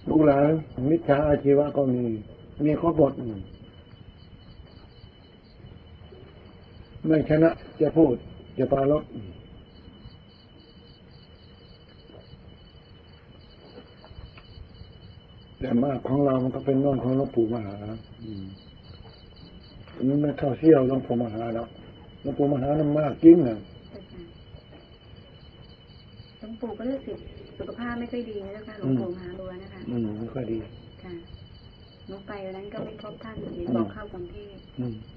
ลูกหลานมิจฉาอาชีวะก็มีข้อบทไม่ชนะจะพูดจะปราลบแต่มากของเรามันก็เป็นโน่นของหลวงปู่มหามันไม่เข้าเชี่ยวหลวงปู่มหาแล้วหลวงปู่มหานั้นมากจริงนะหลวงปู่ก็รู้สึกสุขภาพไม่ค่อยดีนะเจ้าค่ะหลวงปู่มหาบัวนะคะไม่ค่อยดีค่ะน้องไปวันนั้นก็ไม่พบท่านเห็นบอกเข้ากรุงเทพ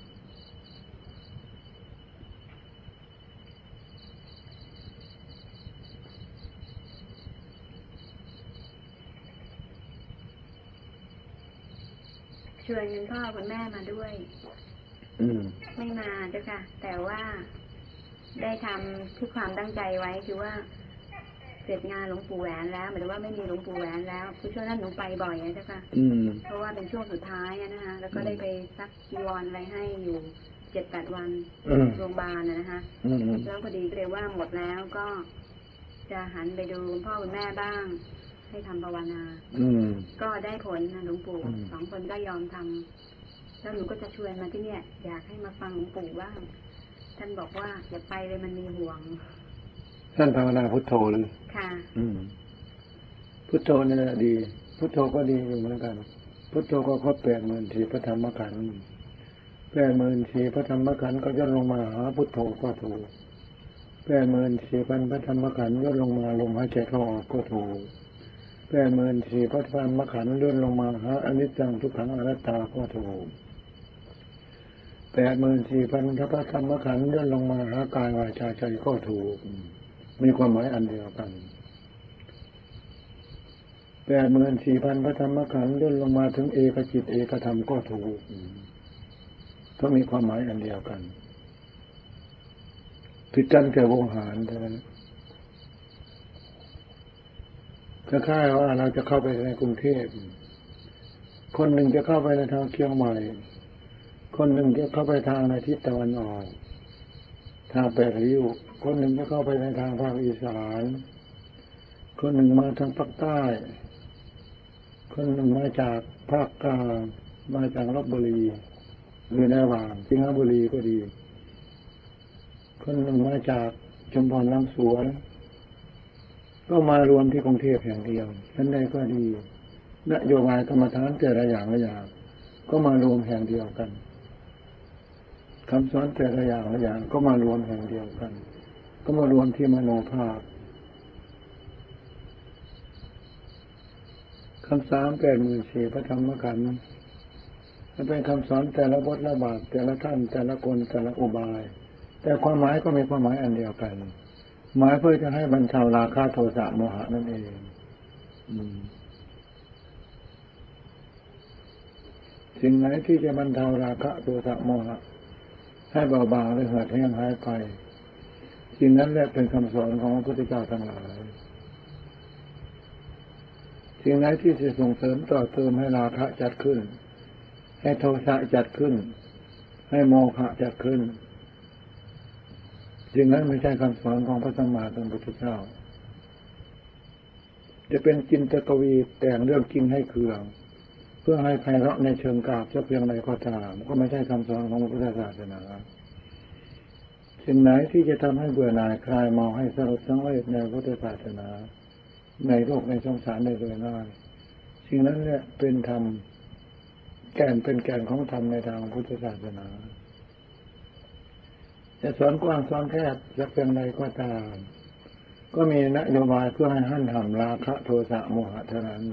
ชวนคุณพ่อคุณแม่มาด้วยไม่มาเจ้าค่ะแต่ว่าได้ทำที่ความตั้งใจไว้คือว่าเสร็จงานหลวงปู่แหวนแล้วหมายถึงว่าไม่มีหลวงปู่แหวนแล้วคือช่วงนั้นหนูไปบ่อยนะเจ้าค่ะเพราะว่าเป็นช่วงสุดท้ายนะคะแล้วก็ได้ไปซักจีวรอะไรให้อยู่7-8 วันโรงพยาบาลนะคะแล้วพอดีก็เลยว่าหมดแล้วก็จะหันไปดูคุณพ่อคุณแม่บ้างให้ทำภาวนาก็ได้ผลนะหลวงปู่2 คนก็ยอมทำแล้วหนูก็จะชวนมาที่เนี่ยอยากให้มาฟังหลวงปู่บ้างท่านบอกว่าอย่าไปเลยมันมีห่วงท่านภาวนาพุทโธเลยค่ะพุทโธนี่แหละดีพุทโธก็ดีอยู่เหมือนกันพุทโธก็ครบ84,000พระธรรมขันธ์84,000พระธรรมขันธ์ก็ย่นลงมาหาพุทโธก็ถูก84,000พระธรรมขันธ์ย่นลงมาลมหายใจเข้าออกก็ถูก84,000พระธรรมขันธ์ย่นลงมาหาอนิจจังทุกขังอนัตตาก็ถูก84,000พระธรรมขันธ์ย่นลงมาหากายวาจาใจก็ถูกมีความหมายอันเดียวกัน84,000พระธรรมขันธ์ย่นลงมาถึงเอกจิตเอกธรรมก็ถูกก็มีความหมายอันเดียวกันผิดกันแค่วงหารเท่านั้นคล้ายๆว่าเราจะเข้าไปในกรุงเทพคนหนึ่งจะเข้าไปในทางเชียงใหม่คนหนึ่งจะเข้าไปทางในทิศตะวันออกทาง8 ริ้วคนหนึ่งจะเข้าไปในทางภาคอีสานคนหนึ่งมาทางภาคใต้คนหนึ่งมาจากภาคกลางมาจากลพบุรีหรือในระหว่างสิงห์บุรีก็ดีคนหนึ่งมาจากชุมพรหลังสวนก็มารวมที่กรุงเทพแห่งเดียวฉันใดก็ดีนโยบายกรรมฐานแต่ละอย่างละอย่างก็มารวมแห่งเดียวกันคำสอนแต่ละอย่างละอย่างก็มารวมแห่งเดียวกันก็มารวมที่มโนภาพคำ84,000พระธรรมขันธ์มันเป็นคำสอนแต่ละบทละบาทแต่ละท่านแต่ละคนแต่ละอุบายแต่ความหมายก็มีความหมายอันเดียวกันหมายเพื่อจะให้บรรเทาราคะโทสะโมหะนั่นเองสิ่งไหนที่จะบรรเทาราคะโทสะโมหะให้เบาบางหรือเหือดแห้งหายไปสิ่งนั้นแหละเป็นคำสอนของพระพุทธเจ้าทั้งหลายสิ่งไหนที่จะส่งเสริมต่อเติมให้ราคะจัดขึ้นให้โทสะจัดขึ้นให้โมหะจัดขึ้นสิ่งนั้นไม่ใช่คำสอนของพระสัมมาสัมพุทธเจ้าจะเป็นจินตกวีแต่งเรื่องจริงให้เคืองเพื่อให้ไพเราะในเชิงกราบจะเพียงใดก็ตามก็ไม่ใช่คำสอนของพระพุทธศาสนาสิ่งไหนที่จะทำให้เบื่อหน่ายคลายเมาให้สลดสังเวชในพุทธศาสนาในโลกในสงสารได้โดยง่ายสิ่งนั้นเนี่ยเป็นธรรมแก่นเป็นแก่นของธรรมในทางพุทธศาสนาจะสอนกว้างสอนแคบจะเพียงใดก็ตามก็มีนโยบายเพื่อให้หั่นหั่มราคะโทสะโมหะเท่านั้น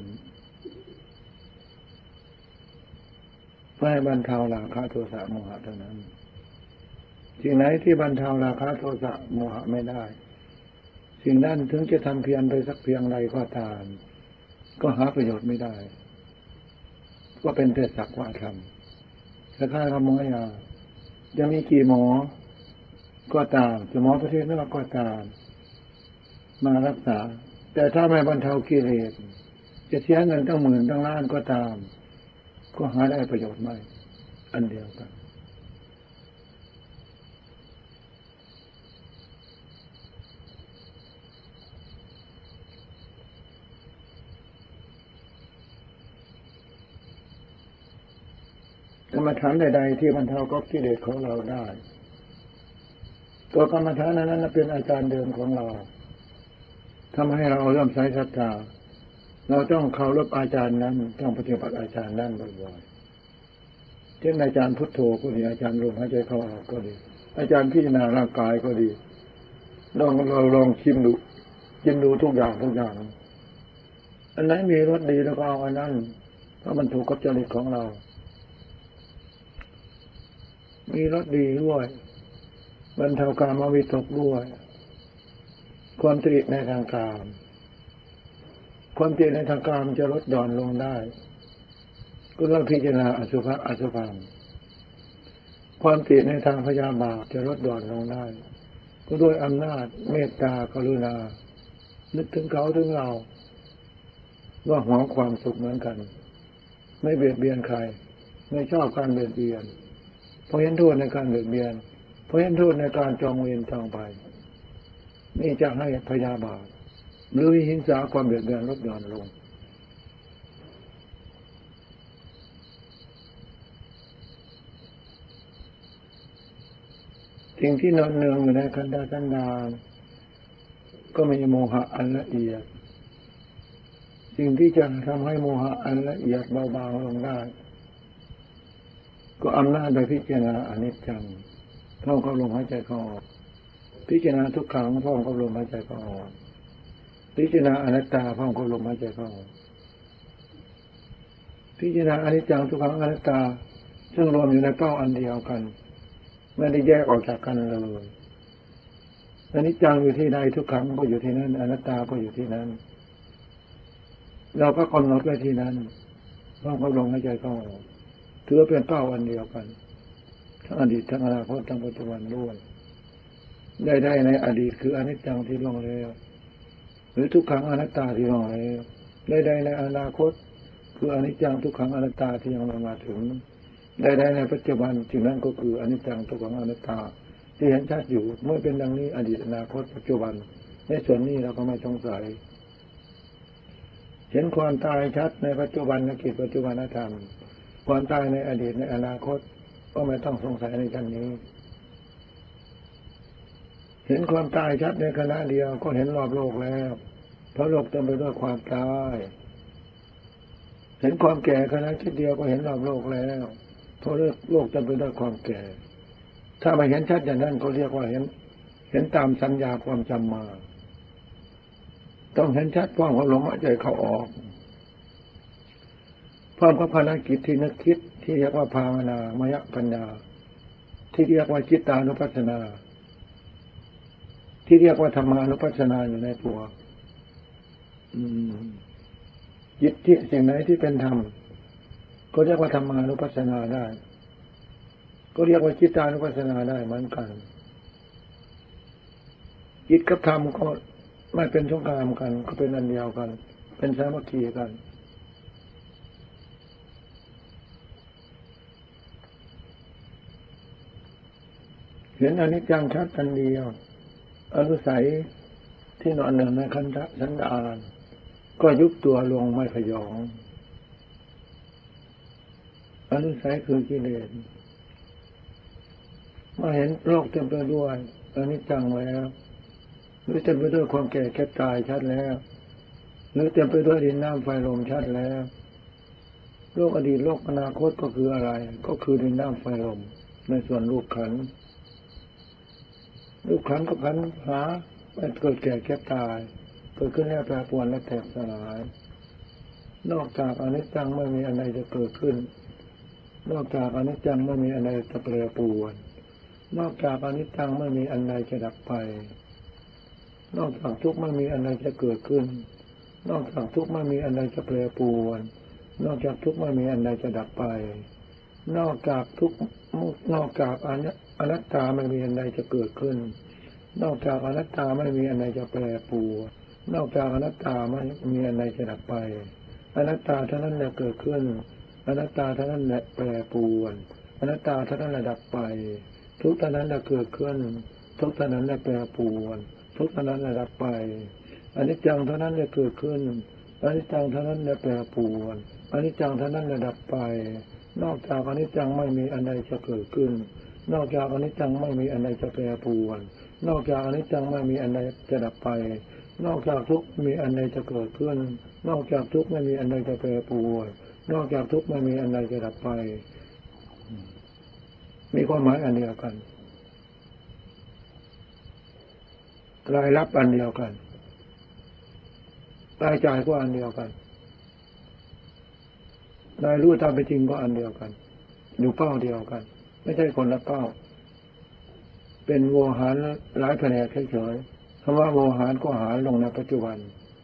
เพื่อให้บรรเทาราคะโทสะโมหะเท่านั้นสิ่งไหนที่บรรเทาราคะโทสะโมหะไม่ได้สิ่งนั้นถึงจะทำเพียรไปสักเพียงใดก็ตามก็หาประโยชน์ไม่ได้ก็เป็นแต่สักว่าทำคล้ายๆกับหมอยาจะมีกี่หมอก็ตามจะหมอประเทศนอกก็ตามมารักษาแต่ถ้าไม่บรรเทากิเลสจะเสียเงินตั้งหมื่นตั้งล้านก็ตามก็หาได้ประโยชน์ไม่อันเดียวกันกรรมฐานใดๆที่บรรเทาก็กิเลสของเราได้ตัวกรรมฐานนั้นเป็นอาจารย์เดิมของเราทำให้เราเริ่มใช้ศรัทธาเราต้องเคารพอาจารย์นั้นต้องปฏิบัติอาจารย์นั้นบ่อยๆเช่นอาจารย์พุทโธก็ดีอาจารย์ลมหายใจเข้าออกก็ดีอาจารย์พิจารณาร่างกายก็ดีเราลองชิมดูกินดูทุกอย่างอันไหนมีรสดีแล้วก็เอาอันนั้นเพราะมันถูกกับจริตของเรามีรสดีด้วยบรรเทากามวิตกด้วยความตรีในทางกามความตรีในทางกามจะลดหย่อนลงได้ก็เราพิจารณาอสุภะอสุภังความตรีในทางพยาบาทจะลดหย่อนลงได้ก็ด้วยอำนาจเมตตากรุณานึกถึงเขาถึงเราว่าหวังความสุขเหมือนกันไม่เบียดเบียนใครไม่ชอบการเบียดเบียนเพราะเห็นโทษในการเบียดเบียนเพราะเห็นโทษในการจองเวรจองภัยนี่จะให้พยาบาทหรือวิหิงสาความเบียดเบียนลดหย่อนลงสิ่งที่นอนเนืองอยู่ในขันธสันดานก็มีโมหะอันละเอียดสิ่งที่จะทำให้โมหะอันละเอียดเบาบางลงได้ก็อำนาจโดยพิจารณาอนิจจังท่องเข้าลมหายใจเข้าออกพิจารณาทุกขังท่องเข้าลมหายใจเข้าออกพิจารณาอนัตตาท่องเข้าลมหายใจเข้าออกพิจารณาอนิจจังทุกขังอนัตตาซึ่งรวมอยู่ในเป้าอันเดียวกันไม่ได้แยกออกจากกันเลยอนิจจังอยู่ที่ใดทุกขังก็อยู่ที่นั้นอนัตตาก็อยู่ที่นั้นเราก็กำหนดไว้ที่นั้นท่องเข้าลมหายใจเข้าออกถือเป็นเป้าอันเดียวกันทั้งอดีตทั้งอนาคตทั้งปัจจุบันด้วยได้ในอดีตคืออนิจจังที่ล่วงแล้วหรือทุกขังอนัตตาที่ล่วงแล้วได้ในอนาคตคืออนิจจังทุกขังอนัตตาที่ยังไม่มาถึงได้ในปัจจุบันจึงนั้นก็คืออนิจจังทุกขังอนัตตาที่เห็นชัดอยู่เมื่อเป็นดังนี้อดีตอนาคตปัจจุบันในส่วนนี้เราก็ไม่สงสัยเห็นความตายชัดในปัจจุบันกิจปัจจุบันธรรมความตายในอดีตในอนาคตก็ไม่ต้องสงสัยในชั้นนี้เห็นความตายชัดในขณะเดียวก็เห็นรอบโลกแล้วเพราะโลกเต็มไปด้วยความตายเห็นความแก่ขณะคิดเดียวก็เห็นรอบโลกแล้วเพราะโลกเต็มไปด้วยความแก่ถ้าไม่เห็นชัดอย่างนั้นก็เรียกว่าเห็นตามสัญญาความจำมาต้องเห็นชัดพร้อมกับลมหายใจเข้าออกพร้อมกับภารกิจที่นึกคิดที่เรียกว่าภาวนามยปัญญาที่เรียกว่าจิตตานุปัสสนาที่เรียกว่าธรรมานุปัสสนาอยู่ในตัวจิตที่สิ่งไหนที่เป็นธรรมก็เรียกว่าธรรมานุปัสสนาได้ก็เรียกว่าจิตตานุปัสสนาได้เหมือนกันจิตกับธรรมก็ไม่เป็นสงครามกันก็เป็นอันเดียวกันเป็นสามัคคีกันเห็นอนิจจังชัดกันเดียวอนุสัยที่นอนเนื่องในขันธสันดานก็ยุบตัวลงไม่พยองอนุสัยคือกิเลสมาเห็นโลกเต็มไปด้วยอนิจจังแล้วหรือเต็มไปด้วยความแก่แก่ตายชัดแล้วหรือเต็มไปด้วยดินน้ำไฟลมชัดแล้วโลกอดีตโลกอนาคตก็คืออะไรก็คือดินน้ำไฟลมในส่วนรูปขันธ์รูปขันธ์ก็ขันธ์หาเกิดแก่แก่ตายเกิดขึ้นแล้วแปรปรวนและแตกสลายนอกจากอนิจจังไม่มีอะไรจะเกิดขึ้นนอกจากอนิจจังไม่มีอะไรจะแปรปรวนนอกจากอนิจจังไม่มีอันใดจะดับไปนอกจากทุกข์ไม่มีอันใดจะเกิดขึ้นนอกจากทุกข์ไม่มีอันใดจะแปรปรวนนอกจากทุกข์ไม่มีอันใดจะดับไปนอกจากทุกข์นอกจากอนัตตาไม่มีอันใดจะเกิดขึ้นนอกจากอนัตตาไม่มีอันใดจะแปรปรวนนอกจากอนัตตาไม่มีอันใดจะดับไปอนัตตาเท่านั้นแหละเกิดขึ้นอนัตตาเท่านั้นแหละแปรปรวนอนัตตาเท่านั้นแหละดับไปทุกข์เท่านั้นแหละเกิดขึ้นทุกข์เท่านั้นแหละแปรปรวนทุกข์เท่านั้นแหละดับไปอนิจจังเท่านั้นแหละเกิดขึ้นอนิจจังเท่านั้นแหละแปรปรวนอนิจจังเท่านั้นแหละดับไปนอกจากอนิจจังไม่มีอันใดจะเกิดขึ้นนอกจากอนิจจังไม่มีอันใดจะแปรปรวนนอกจากอนิจจังไม่มีอันใดจะดับไปนอกจากทุกข์มีอันใดจะเกิดขึ้นนอกจากทุกข์ไม่มีอันใดจะแปรปรวนนอกจากทุกข์ไม่มีอันใดจะดับไปมีความหมายอันเดียวกันรายรับอันเดียวกันรายจ่ายก็อันเดียวกันรายรู้ตามเป็นจริงก็อันเดียวกันอยู่เป้าเดียวกันไม่ใช่คนละเป้าเป็นโวหารหลายแผนกเฉยๆคำว่าโวหารก็หารลงในปัจจุบัน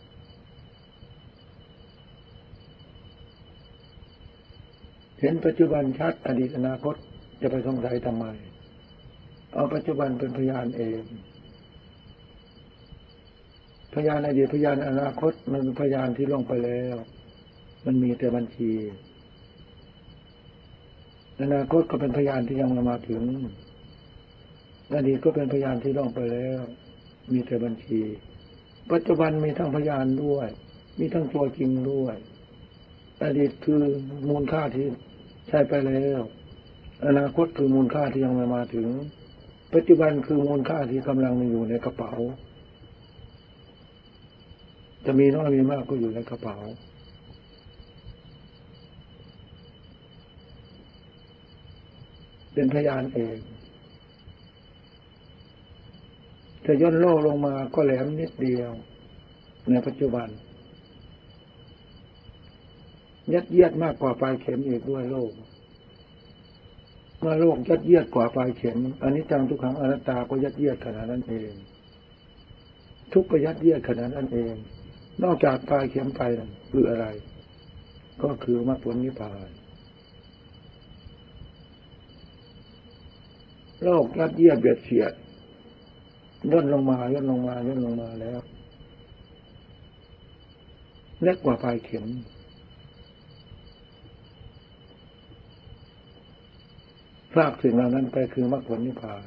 เห็นปัจจุบันชัดอดีตอนาคตจะไปสงสัยทำไมเอาปัจจุบันเป็นพยานเองพยานอดีตพยานอนาคตมันเป็นพยานที่ล่วงไปแล้วมันมีแต่บัญชีอนาคตก็เป็นพยานที่ยังไม่มาถึงอดีตก็เป็นพยานที่ล่วงไปแล้วมีแต่บัญชีปัจจุบันมีทั้งพยานด้วยมีทั้งตัวจริงด้วยอดีตคือมูลค่าที่ใช้ไปแล้วอนาคตคือมูลค่าที่ยังไม่มาถึงปัจจุบันคือมูลค่าที่กำลังอยู่ในกระเป๋าจะมีน้อยมีมากก็อยู่ในกระเป๋าเป็นพยานเองจะย่นโลกลงมาก็แหลมนิดเดียวในปัจจุบันยัดเยียดมากกว่าปลายเข็มอีกด้วยโลกเมื่อโลกยัดเยียดกว่าปลายเข็มอนิจจังทุกขังอนัตตาก็ยัดเยียดขนาดนั้นเองทุกข์ก็ยัดเยียดขนาดนั้นเองนอกจากปลายเข็มไปคืออะไรก็คือมรรคผลนิพพานโลกยัดเยียดเบียดเสียดย่นลงมาย่นลงมาย่นลงมาแล้วเล็กกว่าปลายเข็มทราบสิ่งเหล่านั้นไปคือมรรคผลนิพพาน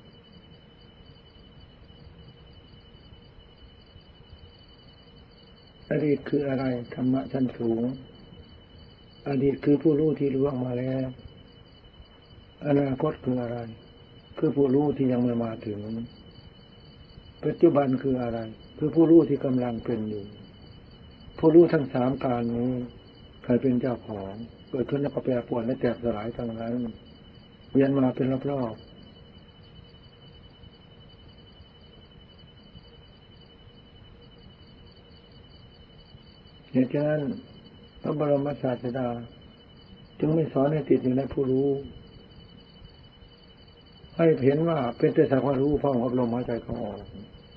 อดีตคืออะไรธรรมะชั้นสูงอดีตคือผู้รู้ที่ล่วงมาแล้วอนาคตคืออะไรคือผู้รู้ที่ยังไม่มาถึงปัจจุบันคืออะไรคือผู้รู้ที่กำลังเป็นอยู่ผู้รู้ทั้งสามการนี้ใครเป็นเจ้าของเกิดขึ้นแล้วก็แปรปรวนและแตกสลายทั้งนั้นเวียนมาเป็นรอบๆเหตุฉะนั้นพระบรมศาสดาจึงไม่สอนให้ติดอยู่ในผู้รู้ให้เห็นว่าเป็นแต่สักว่ารู้พร้อมกับลมหายใจเข้าออก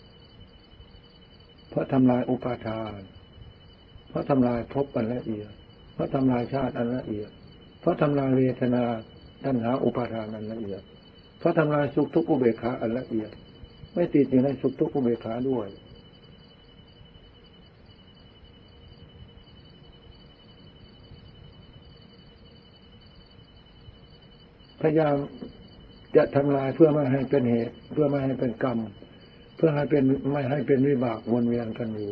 เพราะทำลายอุปาทานเพราะทำลายภพอันละเอียดเพราะทำลายชาติอันละเอียดเพราะทำลายเวทนาตัณหาอุปาทานอันละเอียดเพราะทำลายสุขทุกข์อุเบกขาอันละเอียดไม่ติดอยู่ในสุขทุกข์อุเบกขาด้วยพยายามจะทำลายเพื่อไม่ให้เป็นเหตุเพื่อไม่ให้เป็นกรรมเพื่อให้เป็นไม่ให้เป็นวิบากวนเวียนกันอยู่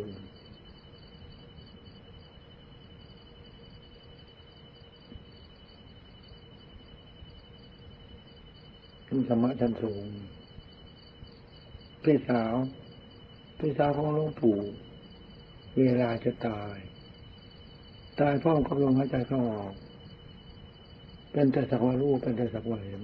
ธรรมะชั้นสูงพี่สาวของหลวงปู่เวลาจะตายพร้อมกับลมหายใจเข้าออกเป็นแต่สักว่ารู้เป็นแต่สักว่าเห็น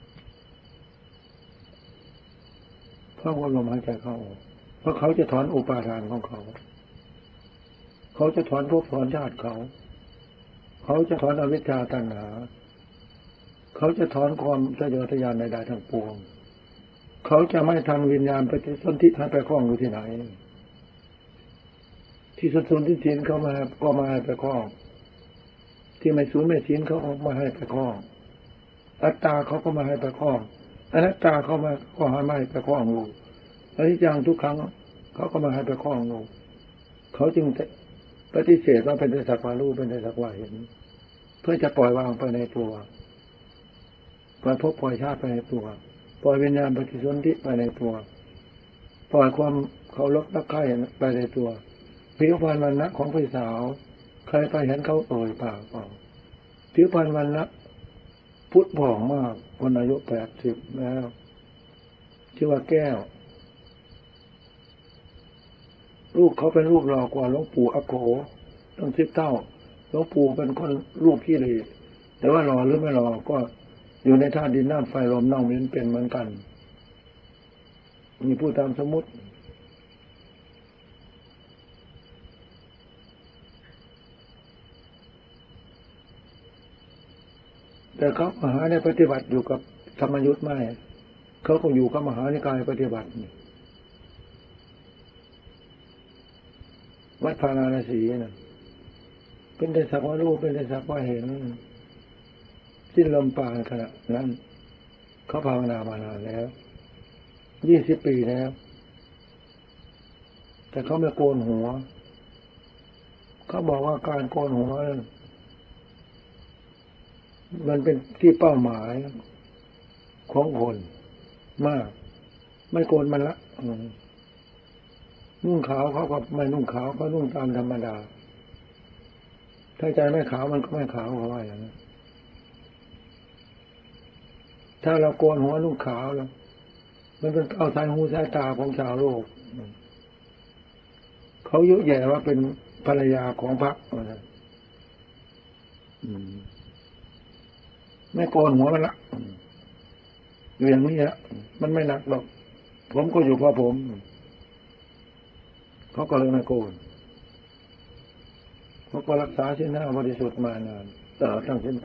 พร้อมกับลมหายใจเข้าออกเพราะเขาจะถอนอุปาทานของเขาจะถอนภพถอนชาติเขาจะถอนอวิชชาตัณหาเขาจะถอนความทะเยอทะยานใดๆทั้งปวงเขาจะไม่ทำวิญญาณไปสนธิให้ไปคล้องอยู่ที่ไหนที่สนที่ศีลเขามาก็มาให้ไปคล้องที่ไม่สูญไม่ศีลเขาออกมาให้ไปคล้องอัตตาเขาก็มาให้ไปคล้องอนัตตาเขามาก็ให้ไปคล้องอยู่อนิจจังทุกครั้งเขาก็มาให้ไปคล้องอยู่เขาจึงปฏิเสธว่าเป็นแต่สักว่ารู้เป็นแต่สักว่าเห็นเพื่อจะปล่อยวางไปในตัวปล่อยภพปล่อยชาติไปในตัวปล่อยวิญญาณปฏิสนธิไปในตัวปล่อยความเคารพรักใคร่ไปในตัวผิวพรรณวรรณะของพี่สาวใครไปเห็นเขาเอ่ยปากออกผิวพรรณวรรณะพุทธผองมากคนอายุ80แล้วชื่อว่าแก้วลูกเขาเป็นรูปหล่อกว่าหลวงปู่อโกตั้ง10 เท่าหลวงปู่เป็นคนรูปขี้เหร่แต่ว่าหล่อหรือไม่หล่อก็อยู่ในธาตุดินน้ำไฟลมน้ำมิ้นเป็นเหมือนกันมีผู้ตามสมมุติแต่เขามหาในปฏิบัติอยู่กับธรรมยุทธ์ไม่เขาก็อยู่กับมหานิกายปฏิบัติวัดพาราณสีนะเป็นแต่สักว่ารู้เป็นแต่สักว่าเห็นสิ้นลมปราณขณะนั้นเขาภาวนามานานแล้ว20 ปีแล้วแต่เขาไม่โกนหัวเขาบอกว่าการโกนหัวมันเป็นที่เป้าหมายของคนมากไม่โกนมันละนุ่งขาวเขาก็ไม่นุ่งขาวเขานุ่งตามธรรมดาถ้าใจไม่ขาวมันก็ไม่ขาวเขาว่าอย่างนั้นถ้าเราโกนหัวนุ่งขาวแล้วมันเป็นเอาสายหูสายตาของชาวโลกเขายุแย่ว่าเป็นภรรยาของพระไม่โกนหัวมันละอยู่อย่างนี้ละมันไม่หนักหรอกผมก็อยู่เพราะผมเขาก็เลยไม่โกนเขาก็รักษาศีล 5บริสุทธิ์มานานตลอดทั้งสิ้นไป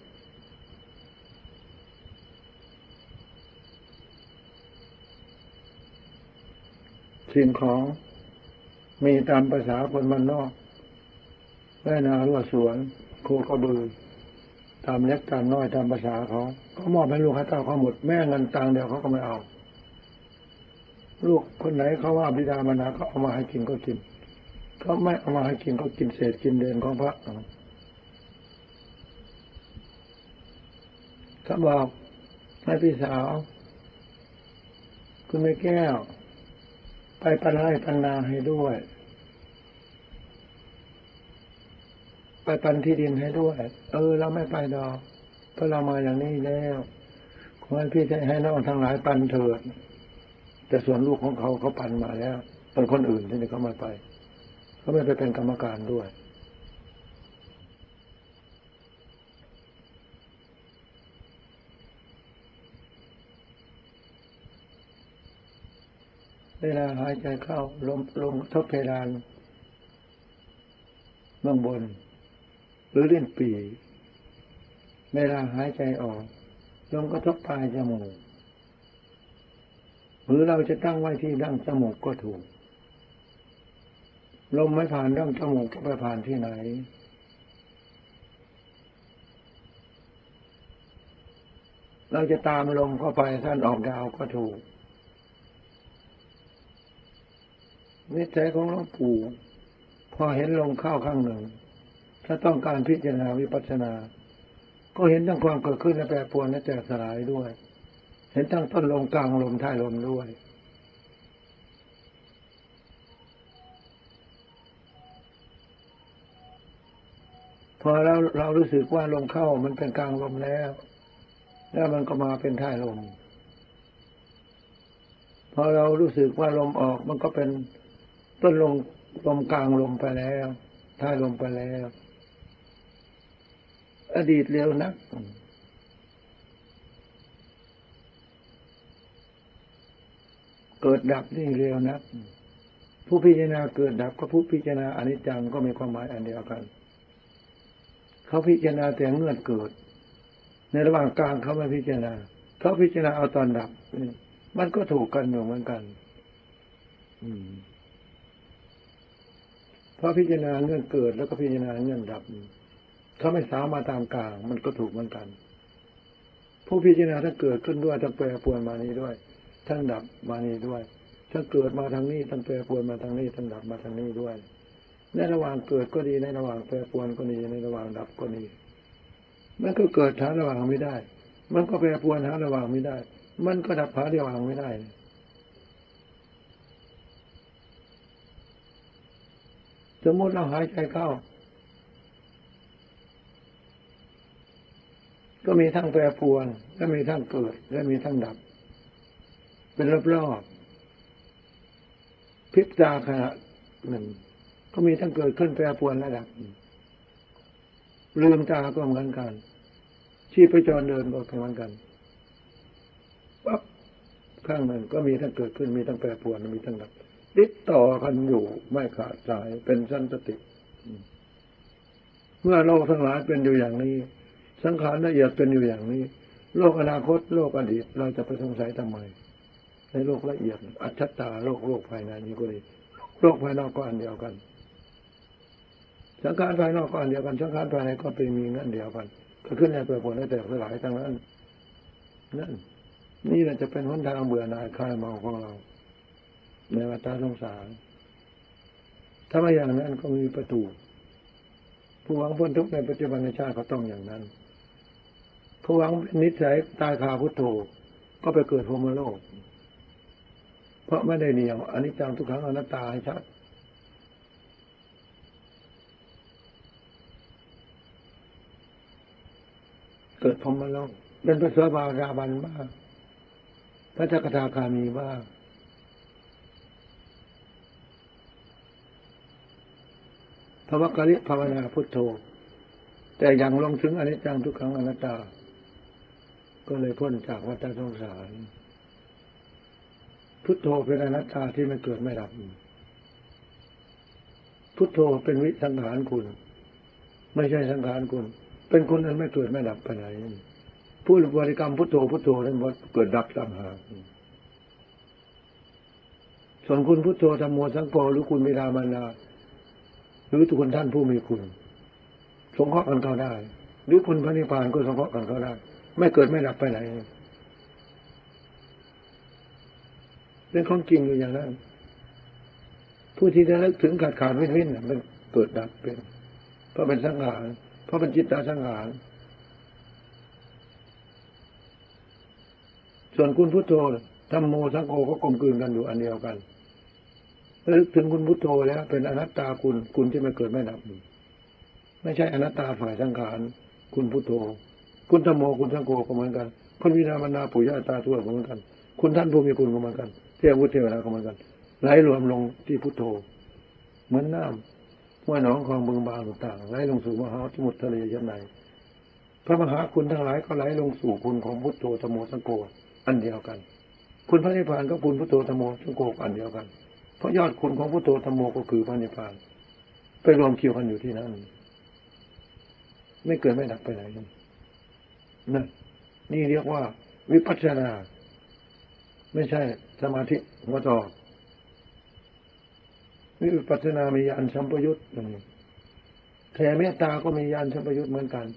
สิ่งของมีตามภาษาคนมันนอกแม่นารั่วสวนโคกระบือตามเล็กตามน้อยตามภาษาเขามอบให้ลูกให้เต้าเขาหมดแม่เงินตังเดียวเขาก็ไม่เอาลูกคนไหนเขาว่าบิดามารดาเขาเอามาให้กินก็กินเขาไม่เอามาให้กินก็กินเศษกินเดือนของพระเขาบอกให้พี่สาวคุณแม่แก้วไปปันไร่ปันนาให้ด้วยไปปันที่ดินให้ด้วยเราไม่ไปดอกเพราะเรามาอย่างนี้แล้วขอให้พี่ให้น้องทั้งหลายปันเถิดแต่ส่วนลูกของเขาปันมาแล้วเป็นคนอื่นที่นี่เขาไม่ไปเขาไม่ไปเป็นกรรมการด้วยเวลาหายใจเข้าลมทบเพดานเบื้องบนหรือลิ้นปี่เวลาหายใจออกลมกระทบปลายจมูกหรือเราจะตั้งไว้ที่ดั้งจมูกก็ถูกลมไม่ผ่านดั้งจมูกจะไปผ่านที่ไหนเราจะตามลมเข้าไปท่านออกดาวก็ถูกนิสัยของหลวงปู่พอเห็นลมเข้าข้างหนึ่งถ้าต้องการพิจารณาวิปัสสนาก็เห็นทั้งความเกิดขึ้นและแปรปรวนและแตกสลายด้วยเห็นทั้งต้นลมกลางลมท้ายลมด้วยพอเรารู้สึกว่าลมเข้ามันเป็นกลางลมแล้วมันก็มาเป็นท้ายลมพอเรารู้สึกว่าลมออกมันก็เป็นต้นลมกลางลมไปแล้วท้ายลมไปแล้วอดีตเร็วนักเกิดดับนี่เร็วนักผู้พิจารณาเกิดดับกับผู้พิจารณาอนิจจังก็มีความหมายอันเดียวกันเขาพิจารณาแต่เงื่อนเกิดในระหว่างกลางเขาไม่พิจารณาเขาพิจารณาเอาตอนดับมันก็ถูกกันอยู่เหมือนกันเพราะพิจารณาเงื่อนเกิดแล้วก็พิจารณาเงื่อนดับเขาไม่สาวมาตามกลางมันก็ถูกเหมือนกันผู้พิจารณาทั้งเกิดขึ้นด้วยทั้งแปรปรวนมานี้ด้วยทั้งดับมานี้ด้วยทั้งเกิดมาทางนี้ทั้งแปรปรวนมาทางนี้ทั้งดับมาทางนี้ด้วยในระหว่างเกิดก็ดีในระหว่างแปรปรวนก็ดีในระหว่างดับก็ดีมันก็เกิดหาระหว่างไม่ได้มันก็แปรปรวนหาระหว่างไม่ได้มันก็ดับหาระหว่างไม่ได้สมมติเราหายใจเข้าก็มีทั้งแปรปรวนและมีทั้งเกิดและมีทั้งดับเป็นรอบๆพริบตาขณะหนึ่งก็มีทั้งเกิดขึ้นแปรปรวนและดับลืมตาก็เหมือนกันชีพจรเดินก็เหมือนกันปั๊บข้างหนึ่งก็มีทั้งเกิดขึ้นมีทั้งแปรปรวนมีทั้งดับติดต่อกันอยู่ไม่ขาดสายเป็นสันติเมื่อโลกทั้งหลายเป็นอยู่อย่างนี้สังขารละเอียดเป็นอยู่อย่างนี้โลกอนาคตโลกอดีตเราจะไปสงสัยทำไมในโลกละเอียดอัจฉริยะโลกภายในนี้ก็ดีโลกภายนอกก็อันเดียวกันสังขารภายนอกก็อันเดียวกันสังขารภายในก็เป็นมีอันเดียวกันก็ขึ้นในเปลือกผลและแตกสลายทั้งนั้นนั่นนี่แหละจะเป็นหนทางเบื่อหน่ายคลายเมาของเราในวัฏสงสารถ้าไม่อย่างนั้นก็มีประตูผู้หวังพ้นทุกข์ในปัจจุบันชาติก็ต้องอย่างนั้นผู้หวังนิสัยตายคาพุทโธก็ไปเกิดพรหมโลกเพราะไม่ได้เหนี่ยวอนิจจังทุกขังอนัตตาให้ชัดเกิดพรหมโลกเป็นพระโสดาบันบ้างพระสกทาคามีบ้างภวกริภาวนาพุทโธแต่ยังลงถึงอนิจจังทุกขังอนัตตาก็เลยพ้นจากวัฏสงสารพุทโธเป็นอนัตตาที่ไม่เกิดไม่ดับพุทโธเป็นวิสังขารคุณไม่ใช่สังขารคุณเป็นคุณนั้นไม่เกิดไม่ดับไปไหนผู้บริกรรมพุทโธพุทโธนั้นเกิดดับต่างหากส่วนคุณพุทโธธัมโมสังโฆหรือคุณบิดามารดาหรือทุกคนท่านผู้มีคุณสงเคราะห์กันเข้าได้หรือคุณพระนิพพานก็สงเคราะห์กันเข้าได้ไม่เกิดไม่ดับไปไหนเป็นของจริงอยู่อย่างนั้นผู้ที่จะนึกถึงขาดวิ่นมันเกิดดับเป็นเพราะเป็นสังขารเพราะเป็นจิตตสังขารส่วนคุณพุทโธธัมโมสังโฆก็กลมกลืนกันอยู่อันเดียวกันนึกถึงคุณพุทโธแล้วเป็นอนัตตาคุณที่ไม่เกิดไม่ดับไม่ใช่อนัตตาฝ่ายสังขารคุณพุทโธคุณธัมโมคุณสังโฆก็เหมือนกันคุณวินามานาปุญญาตาทั่วก็เหมือนกันคุณท่านผู้มีคุณก็เหมือนกันเทพวุฒิเทวดาก็เหมือนกันไหลรวมลงที่พุทโธเหมือนน้ำห้วยหนองคลองบึงบางต่างๆไหลลงสู่มหาสมุทรทะเลชั้นในพระมหาคุณทั้งหลายก็ไหลลงสู่คุณของพุทโธธัมโมสังโฆอันเดียวกันคุณพระนิพพานก็คุณพุทโธธัมโมสังโฆอันเดียวกันเพราะยอดคุณของพุทโธธัมโมก็คือพระนิพพานไปรวมเกี่ยวกันอยู่ที่นั่นไม่เกิดไม่ดับไปไหนนั่นนี่เรียกว่าวิปัสสนาไม่ใช่สมาธิหัวต่อวิปัสสนามีญาณสัมปยุตอย่างนี้แผ่เมตตาก็มีญาณสัมปยุตเหมือนกัน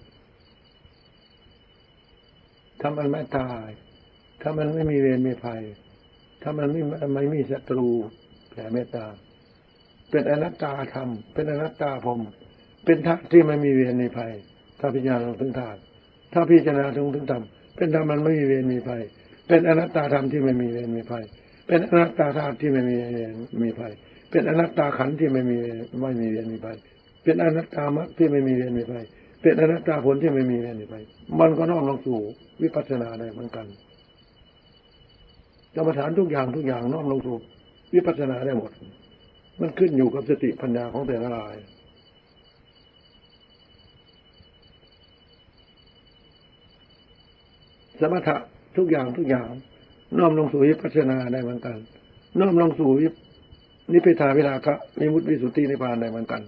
ถ้ามันไม่ตายถ้ามันไม่มีเวรมีภัยถ้ามันไม่มีศัตรูแผ่เมตตาเป็นอนัตตาธรรมเป็นอนัตตาพรหมเป็นธาตุที่ไม่มีเวรมีภัยถ้าพิจารณาถึงธาตุถ้าพิจารณาถึงธรรมเป็นธรรมมันไม่มีเวรมีภัยเป็นอนัตตาธรรมที่ไม่มีเวรมีภัยเป็นอนัตตาธาตุที่ไม่มีเวรมีภัยเป็นอนัตตาขันธ์ที่ไม่มีเวรมีภัยเป็นอนัตตามรรคที่ไม่มีเวรมีภัยเป็นอนัตตาผลที่ไม่มีเวรมีภัยมันก็น้อมลงสู่วิปัสสนาได้เหมือนกันกรรมฐานทุกอย่างน้อมลงสู่วิปัสสนาได้หมดมันขึ้นอยู่กับสติปัญญาของแต่ละรายสมถะทุกอย่างน้อมลงสู่วิปัสสนาได้เหมือนกันน้อมลงสู่นิพพิทาวิราคะวิมุตติวิสุทธินิพพานได้เหมือนกัน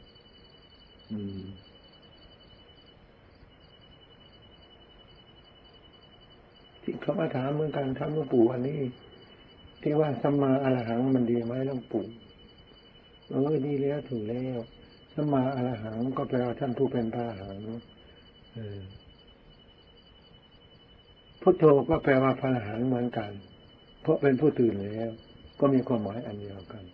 ที่เขามาถามเหมือนกันครับหลวงปู่วันนี้ที่ว่าสัมมาอรหังมันดีไหมหลวงปู่ดีแล้วถูกแล้วสัมมาอรหังก็แปลว่าท่านผู้เป็นพระอรหันต์พุทโธก็แปลว่าพระอรหันต์เหมือนกันเพราะเป็นผู้ตื่นแล้วก็มีความหมายอันเดียวกัน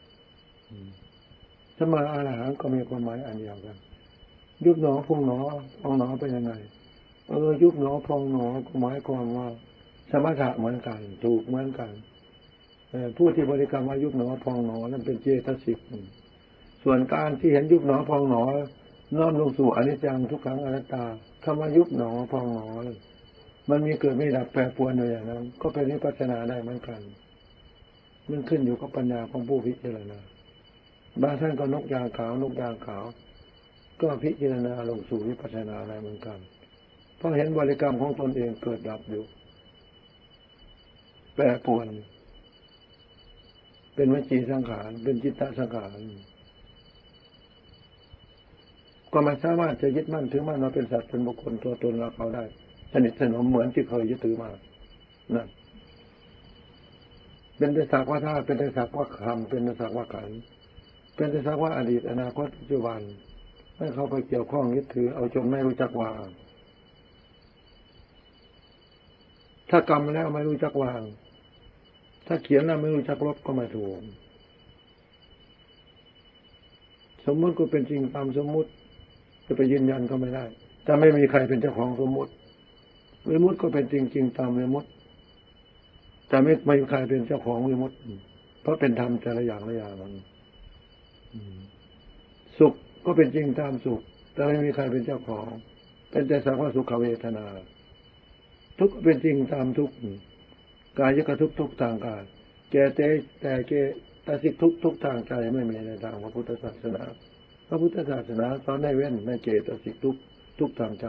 สัมมาอรหังก็มีความหมายอันเดียวกันยุบหนอพองหนอพองหนอเป็นยังไงยุบหนอพองหนอก็หมายความว่าสมถะเหมือนกันถูกเหมือนกันผู้ที่บริกรรมว่ายุบหนอพองหนอนั่นเป็นเจตสิกส่วนการที่เห็นยุบหนอพองหนอน้อมลงสู่อนิจจังทุกขังอนัตตาคำว่ายุบหนอพองหนอมันมีเกิดไม่ดับแปรปรวนอยู่อย่างนั้นก็เป็นวิปัสสนาได้เหมือนกันมันขึ้นอยู่กับปัญญาของผู้พิจารณาบางท่านก็นกยางขาวนกยางขาวก็พิจารณาลงสู่วิปัสสนาได้เหมือนกันเพราะเห็นบริกรรมของตนเองเกิดดับอยู่แปรปรวนเป็นวจีสังขารเป็นจิตตสังขารก็ไม่สามารถจะยึดมั่นถือมั่นว่าเป็นสัตว์เป็นบุคคลตัวตนเราเขาได้สนิทสนมเหมือนที่เคยยึดถือมานั่นเป็นแต่สักว่าธาตุเป็นแต่สักว่าคำเป็นแต่สักว่าขันธ์เป็นแต่สักว่าอดีตอนาคตปัจจุบันไม่เข้าไปเกี่ยวข้องยึดถือเอาจนไม่รู้จักวางถ้ากรรมแล้วไม่รู้จักวางถ้าเขียนแล้วไม่รู้จักลบก็ไม่ถูกสมมติก็เป็นจริงตามสมมุติจะไปยืนยันก็ไม่ได้ถ้าไม่มีใครเป็นเจ้าของสมมุติวิมุตติก็เป็นจริงตามวิมุตติแต่ไม่มีใครเป็นเจ้าของวิมุตติเพราะเป็นธรรมแต่ละอย่างละอย่างมันสุขก็เป็นจริงตามสุขแต่ไม่มีใครเป็นเจ้าของเป็นแต่สักว่าสุขเวทนาทุกข์ก็เป็นจริงตามทุกข์กายก็ทุกทางกายแก่แต่สิกทุกทางใจไม่มีในทางพระพุทธศาสนาพระพุทธศาสนาสอนให้เว้นในเจตสิกทุกทางใจ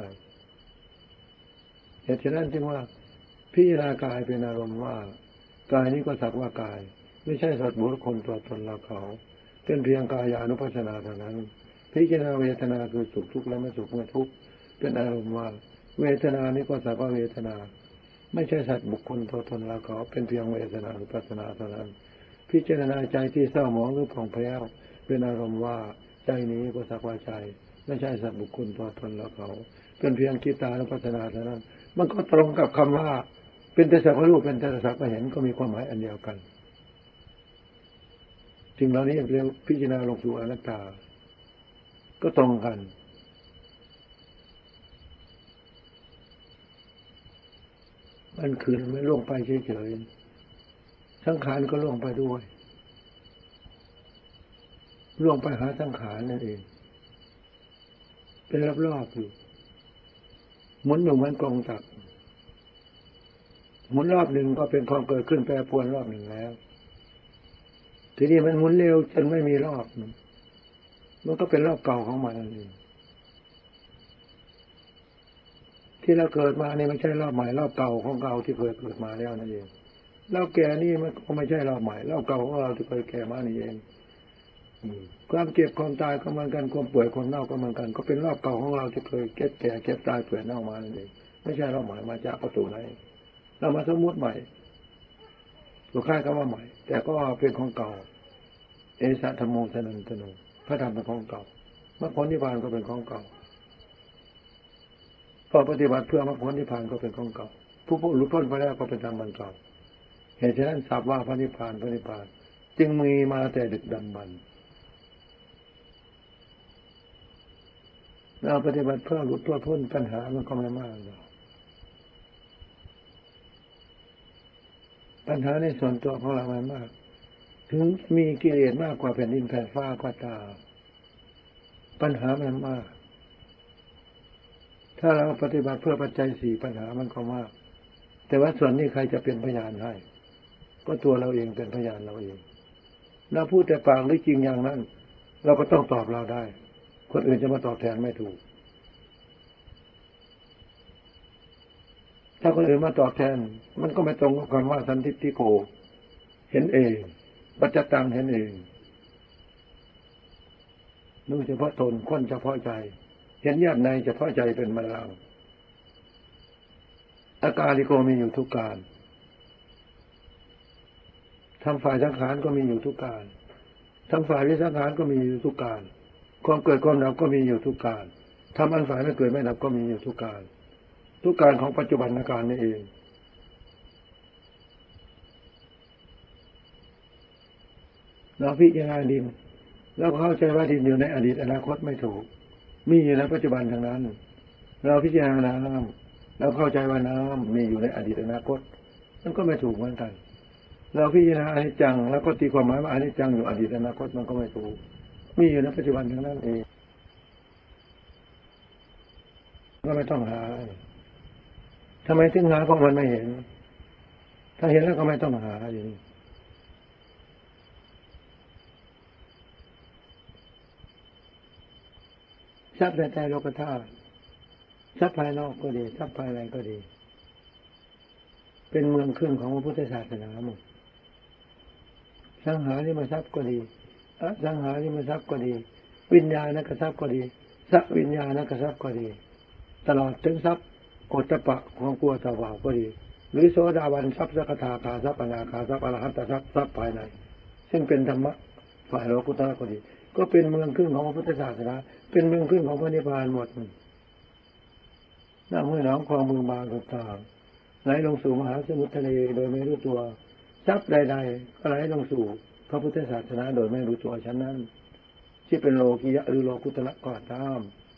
เหตุฉะนั้นจึงว่าพิจารณากายเป็นอารมณ์ว่ากายนี้ก็สักว่ากายไม่ใช่สัตว์บุคคลตัวตนเราเขาเป็นเพียงกายานุปัสสนาเท่านั้นพิจารณาเวทนาคือสุขทุกข์และไม่สุขไม่ทุกข์เป็นอารมณ์ว่าเวทนานี้ก็สักว่าเวทนาไม่ใช่สัตว์บุคคลตัวตนเราเขาเป็นเพียงเวทนานุปัสสนาเท่านั้นพิจารณาใจที่เศร้าหมองหรือผ่องแผ้วเป็นอารมณ์ว่าใจนี้ก็สักว่าใจไม่ใช่สัตว์บุคคลตัวตนเราเขาเป็นเพียงจิตตานุปัสสนาเท่านั้นมันก็ตรงกับคำว่าเป็นแต่สักว่ารู้เป็นแต่สักว่าเห็นก็มีความหมายอันเดียวกันสิ่งเหล่านี้เรียกพิจารณาลงสู่อนัตตาก็ตรงกันมันคืนไม่ล่วงไปเฉยๆสังขารก็ล่วงไปด้วยล่วงไปหาสังขารนั่นเองเป็นรอบๆอยู่หมุนอยู่เหมือนกองจักรหมุนรอบหนึ่งก็เป็นความเกิดขึ้นแปรปรวนรอบหนึ่งแล้วทีนี้มันหมุนเร็วจนไม่มีรอบมันก็เป็นรอบเก่าของมันนั่นเองที่เราเกิดมานี่ไม่ใช่รอบใหม่รอบเก่าของเก่าที่เคยเกิดมาแล้วนั่นเองเราแก่นี่มันก็ไม่ใช่รอบใหม่รอบเก่าของเราที่เคยแก่มานี่เองความเจ็บความตายก็เหมือนกันความป่วยความเน่าก็เหมือนกันก็เป็นรอบเก่าของเราที่เคยเก็บแก่เก็บตายเปื่อยเน่ามานั่นเองไม่ใช่รอบใหม่มาจากประตูไหนเรามาสมมติใหม่ก็คล้ายกับว่าใหม่แต่ก็เป็นของเก่าเอสะธรรมโมสนันตโนพระธรรมเป็นของเก่ามรรคผลนิพพานก็เป็นของเก่าพอปฏิบัติเพื่อมรรคผลนิพพานก็เป็นของเก่าผู้หลุดพ้นไปแล้วก็เป็นธรรมบันเก่าเหตุฉะนั้นทราบว่าพระนิพพานจึงมีมาแต่ดึกดำบรรพ์เราปฏิบัติเพื่อหลุดพ้นปัญหามันก็ไม่มากหรอกปัญหาในส่วนตัวของเราไม่มากถึงมีกิเลสมากกว่าแผ่นดินแผ่นฟ้าก็ตามปัญหามันมากถ้าเราปฏิบัติเพื่อปัจจัยสี่ปัญหามันก็มากแต่ว่าส่วนนี้ใครจะเป็นพยานให้ก็ตัวเราเองเป็นพยานเราเองเราพูดแต่ปากหรือจริงอย่างนั้นเราก็ต้องตอบเราได้คนอื่นจะมาตอบแทนไม่ถูกถ้าคนอื่นมาตอบแทนมันก็ไม่ตรงกับคำว่าสันทิฏฐิโกเห็นเองปัจจตังเห็นเองรู้เฉพาะตนค้นเฉพาะใจเห็นญาติในเฉพาะใจเป็นมรรคอาการลิโกมีอยู่ทุกการทำฝ่ายสังขารก็มีอยู่ทุกการทำฝ่ายวิสังขารก็มีอยู่ทุกการความเกิดความดับก็มีอยู่ทุกการทำอันฝ่ายไม่เกิดไม่ดับก็มีอยู่ทุกการทุกการของปัจจุบันการนี่เองเราพิจารณาดินเราเข้าใจว่าดินอยู่ในอดีตอนาคตไม่ถูกมีอยู่ในปัจจุบันทางนั้นเราพิจารณาน้ำเราเข้าใจว่าน้ำมีอยู่ในอดีตอนาคตมันก็ไม่ถูกเหมือนกันเราพิจารณาอนิจจังแล้วก็ตีความหมายว่าอนิจจังอยู่อดีตอนาคตมันก็ไม่ถูกมีอยู่ในปัจจุบันทางนั้นเองก็ไม่ต้องหาทำไมถึงหาเพราะมันไม่เห็นถ้าเห็นแล้วก็ไม่ต้องหาอยู่ทรัพย์ในใจโลกธาตุทรัพย์ภายนอกก็ดีทรัพย์ภายในก็ดีเป็นเมืองขึ้นของพระพุทธศาสนาหมดสังหาริมทรัพย์ก็ดีอสังหาริมทรัพย์ก็ดีวิญญาณกทรัพย์ก็ดีสัพวิญญาณกทรัพย์ก็ดีตลอดถึงทรัพย์โอตตปะของกลัวสว่างก็ดีหรือโสดาบันทรัพย์สักทาคาทรัพย์อนาคาทรัพย์อรหัตตทรัพย์ทรัพย์ภายในซึ่งเป็นธรรมะฝ่ายโลกุตระก็ดีก็เป็นเมืองขึ้นของพระพุทธศาสนาเป็นเมืองขึ้นของพระนิพพานหมดน้ำห้วยหนองคลองบึงบางต่างๆไหลลงสู่มหาสมุทรทะเลโดยไม่รู้ตัวทรัพย์ใดๆก็ไหลลงสู่พระพุทธศาสนาโดยไม่รู้ตัวฉะนั้นที่เป็นโลกิยะหรือโลกุตระก็ตาม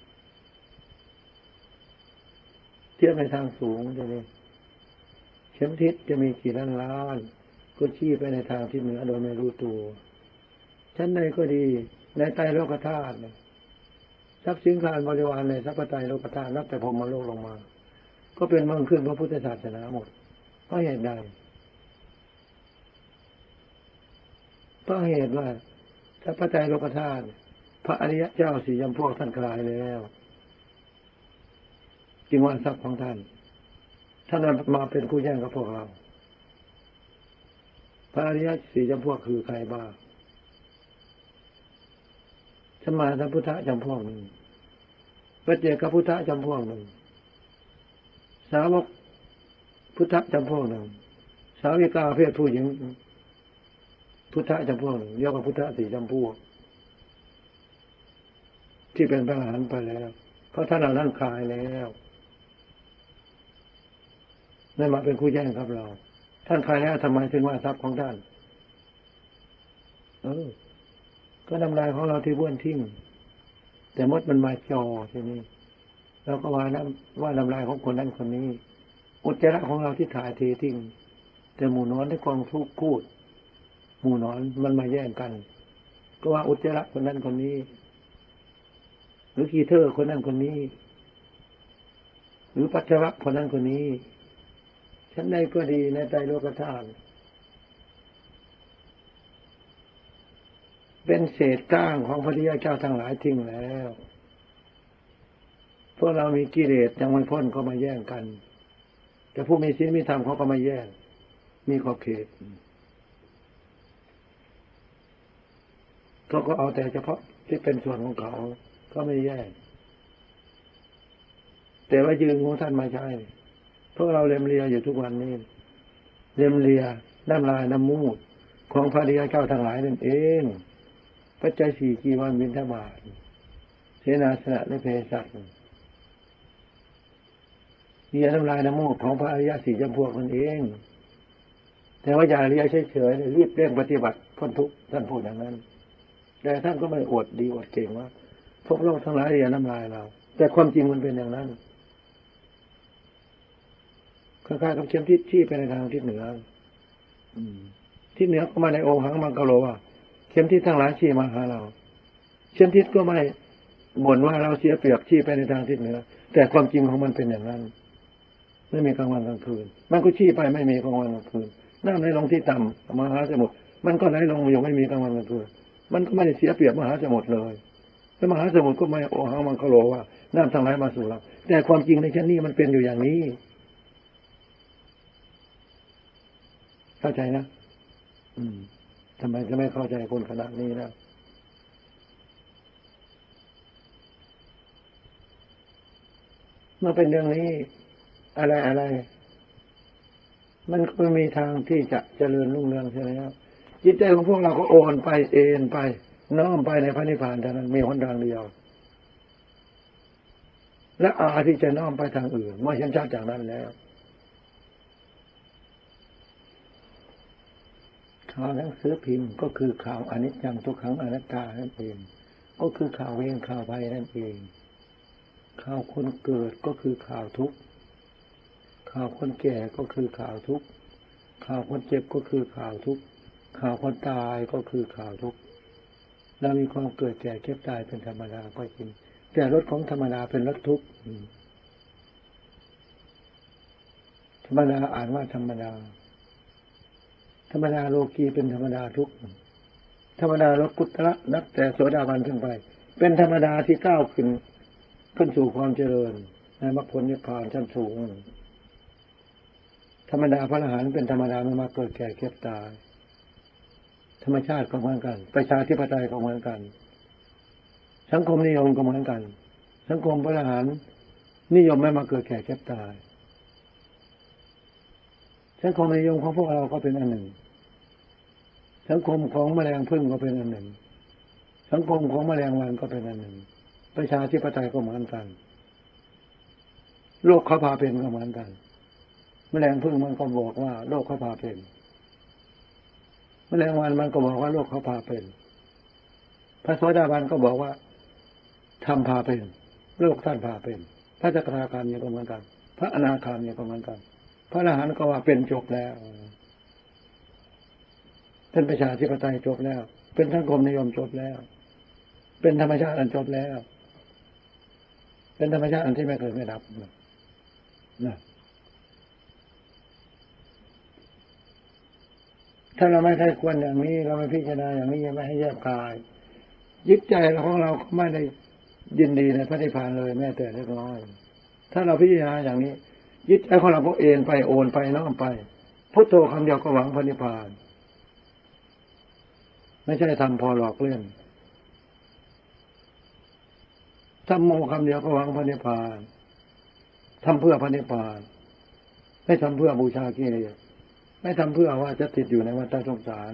เทียบในทางสูงจะนี่เข็มทิศจะมีกี่ล้านก็ชี้ไปในทางที่เหนือโดยไม่รู้ตัวชั้นใดก็ดีในไตรโลกธาตุทรัพย์สินคารบริวารในทรัพย์ไตรโลกธาตุนับแต่พรหมโลกลงมาก็เป็นเมืองขึ้นพระพุทธศาสนาหมดเพราะเหตุใดเพราะเหตุว่าทรัพย์ไตรโลกธาตุพระอริยเจ้าสี่จำพวกท่านคลายแล้วจึงว่าทรัพย์ของท่านมาเป็นผู้แย่งกับพวกเราพระอริยสี่จำพวกคือใครบ้างสมมาสัมพุทธะจำพวกหนึ่งพระเจกพุทธะจำพวกหนึ่งสาวกพุทธะจำพวกหนึ่งสาวิกาเพศผู้หญิงพุทธะจำพวกหนึ่งเรียกว่าพุทธะสี่จำพวกที่เป็นพระอรหันต์ไปแล้วเพราะท่านเหล่านั้นคลายแล้วไม่มาเป็นผู้แย่งครับเราท่านคลายแล้วทำไมถึงว่าทรัพย์ของท่านก็น้ำลายของเราที่บ้วนทิ้งแต่มดมันมาจอทีนี้เราก็ว่าน้ำลายของคนนั้นคนนี้อุจจาระของเราที่ถ่ายเททิ้งแต่หมู่นอนที่กองทุกข์พูดหมู่นอนมันมาแย่งกันก็ว่าอุจจาระคนนั้นคนนี้หรือขี้เถอะคนนั้นคนนี้หรือปัจจวัคคนนั้นคนนี้ฉันใดก็ดีในไตรโลกธาตุเป็นเศษก้างของพระพุทธเจ้าทั้งหลายทิ้งแล้วพวกเรามีกิเลสยังไม่พ้นก็มาแย่งกันแต่ผู้มีศีลมีธรรมเขาก็มาแย่งมีขอบเขตเขาก็เอาแต่เฉพาะที่เป็นส่วนของเขาก็ไม่แย่งแต่ว่ายืนของท่านมาใช้พวกเราเล็มเลียอยู่ทุกวันนี้เล็มเลียน้ำลายน้ำมูดของพระอริยเจ้าทั้งหลายนั่นเองปัจจัยสี่จีวรบิณฑบาตเสนาสนะและเภสัชเลียน้ำลายน้ำมูดของพระอริยสี่จำพวกนั่นเองแต่ว่าอย่าเลียเฉยๆรีบเร่งปฏิบัติพ้นทุกข์ท่านพูดอย่างนั้นแต่ท่านก็ไม่อวดดีอวดเก่งว่าพวกเราทั้งหลายเลียน้ำลายเราแต่ความจริงมันเป็นอย่างนั้นคล้ายๆกับเข็มทิศชี้ไปในทางทิศเหนือทิศเหนือก็มาในองค์หังมังกรโลว่าเข็มทิศทั้งหลายชี้มาหาเราเข็มทิศก็ไม่บ่นว่าเราเสียเปรียบชี้ไปในทางทิศเหนือแต่ความจริงของมันเป็นอย่างนั้นไม่มีกลางวันกลางคืนมันก็ชี้ไปไม่มีกลางวันกลางคืนน้ำไหลลงที่ต่ำมหาสมุทรมันก็ไหลลงอยู่ไม่มีกลางวันกลางคืนมันก็ไม่ได้เสียเปรียบมหาสมุทรเลยแล้วมหาสมุทรก็ไม่โอหังมังกรโลว่าน้ำทั้งหลายมาสู่เราแต่ความจริงในชั้นนี้มันเป็นอยู่อย่างนี้เข้าใจนะทำไมจะไม่เข้าใจคนขนาดนี้นะเมื่อเป็นเรื่องนี้อะไรมันก็มีทางที่จะเจริญรุ่งเรืองใช่ไหมครับจิตใจของพวกเราก็โอนไปเอ็นไปน้อมไปในพระนิพพานเท่านั้นมีหนทางเดียวและที่จะน้อมไปทางอื่นเมื่อเห็นชัดจากนั้นแล้วข่าวหนังสือพิมพ์ก็คือข่าวอนิจจังทุกขังอนัตตานั่นเองก็คือข่าวเวรข่าวภัยนั่นเองข่าวคนเกิดก็คือข่าวทุกข์ข่าวคนแก่ก็คือข่าวทุกข์ข่าวคนเจ็บก็คือข่าวทุกข์ข่าวคนตายก็คือข่าวทุกข์เรามีความเกิดแก่เก็บตายเป็นธรรมดาก็จริงแต่รถของธรรมดาเป็นรถทุกข์รมดาอ่านว่าธรรมดาธรรมดาโลกีเป็นธรรมดาทุกข์ธรรมดาโลกุตระนับแต่โสดาบันขึ้นไปเป็นธรรมดาที่ก้าวขึ้นสู่ความเจริญในมรรคผลนิพพานชั้นสูงธรรมดาพระอรหันต์เป็นธรรมดาไม่มาเกิดแก่เก็บตายธรรมชาติก็เหมือนกันประชาธิปไตยก็เหมือนกันสังคมนิยมก็เหมือนกันสังคมพระอรหันต์นิยมไม่มาเกิดแก่เก็บตายสังคมนิยมของพวกเราก็เป็นอันหนึ่งสังคมของแมลงผึ้งก็เป็นอันหนึ่งสังคมของแมลงวันก็เป็นอันหนึ่งประชาธิปไตยก็เหมือนกันโลกเขาพาเป็นก็เหมือนกันแมลงผึ้งมันก็บอกว่าโลกเขาพาเป็นแมลงวันมันก็บอกว่าโลกเขาพาเป็นพระโสดาบันก็บอกว่าธรรมพาเป็นโลกท่านพาเป็นพระสกทาคามีก็เหมือนกันพระอนาคามีก็เหมือนกันพระอรหันต์ก็ว่าเป็นจบแล้วเป็นประชาธิปไตยจบแล้วเป็นสังคมนิยมจบแล้วเป็นธรรมชาติอันจบแล้วเป็นธรรมชาติอันที่ไม่เกิดไม่ดับนะถ้าเราไม่ใช่ควรอย่างนี้เราไม่พิจารณาอย่างนี้ไม่ให้แยกกายจิตใจของเราก็ไม่ได้ยินดีในพระนิพพานเลยแม้แต่เล็กน้อยถ้าเราพิจารณาอย่างนี้จิตใจของเราก็เอ็นไปโอนไปน้อมไปพุทโธคำเดียวก็หวังพระนิพพานไม่ใช่ทำพอหลอกเล่นธัมโมคำเดียวก็หวังพระนิพพานทำเพื่อพระนิพพานไม่ทำเพื่อบูชากิเลสไม่ทำเพื่อว่าจะติดอยู่ในวัฏสงสาร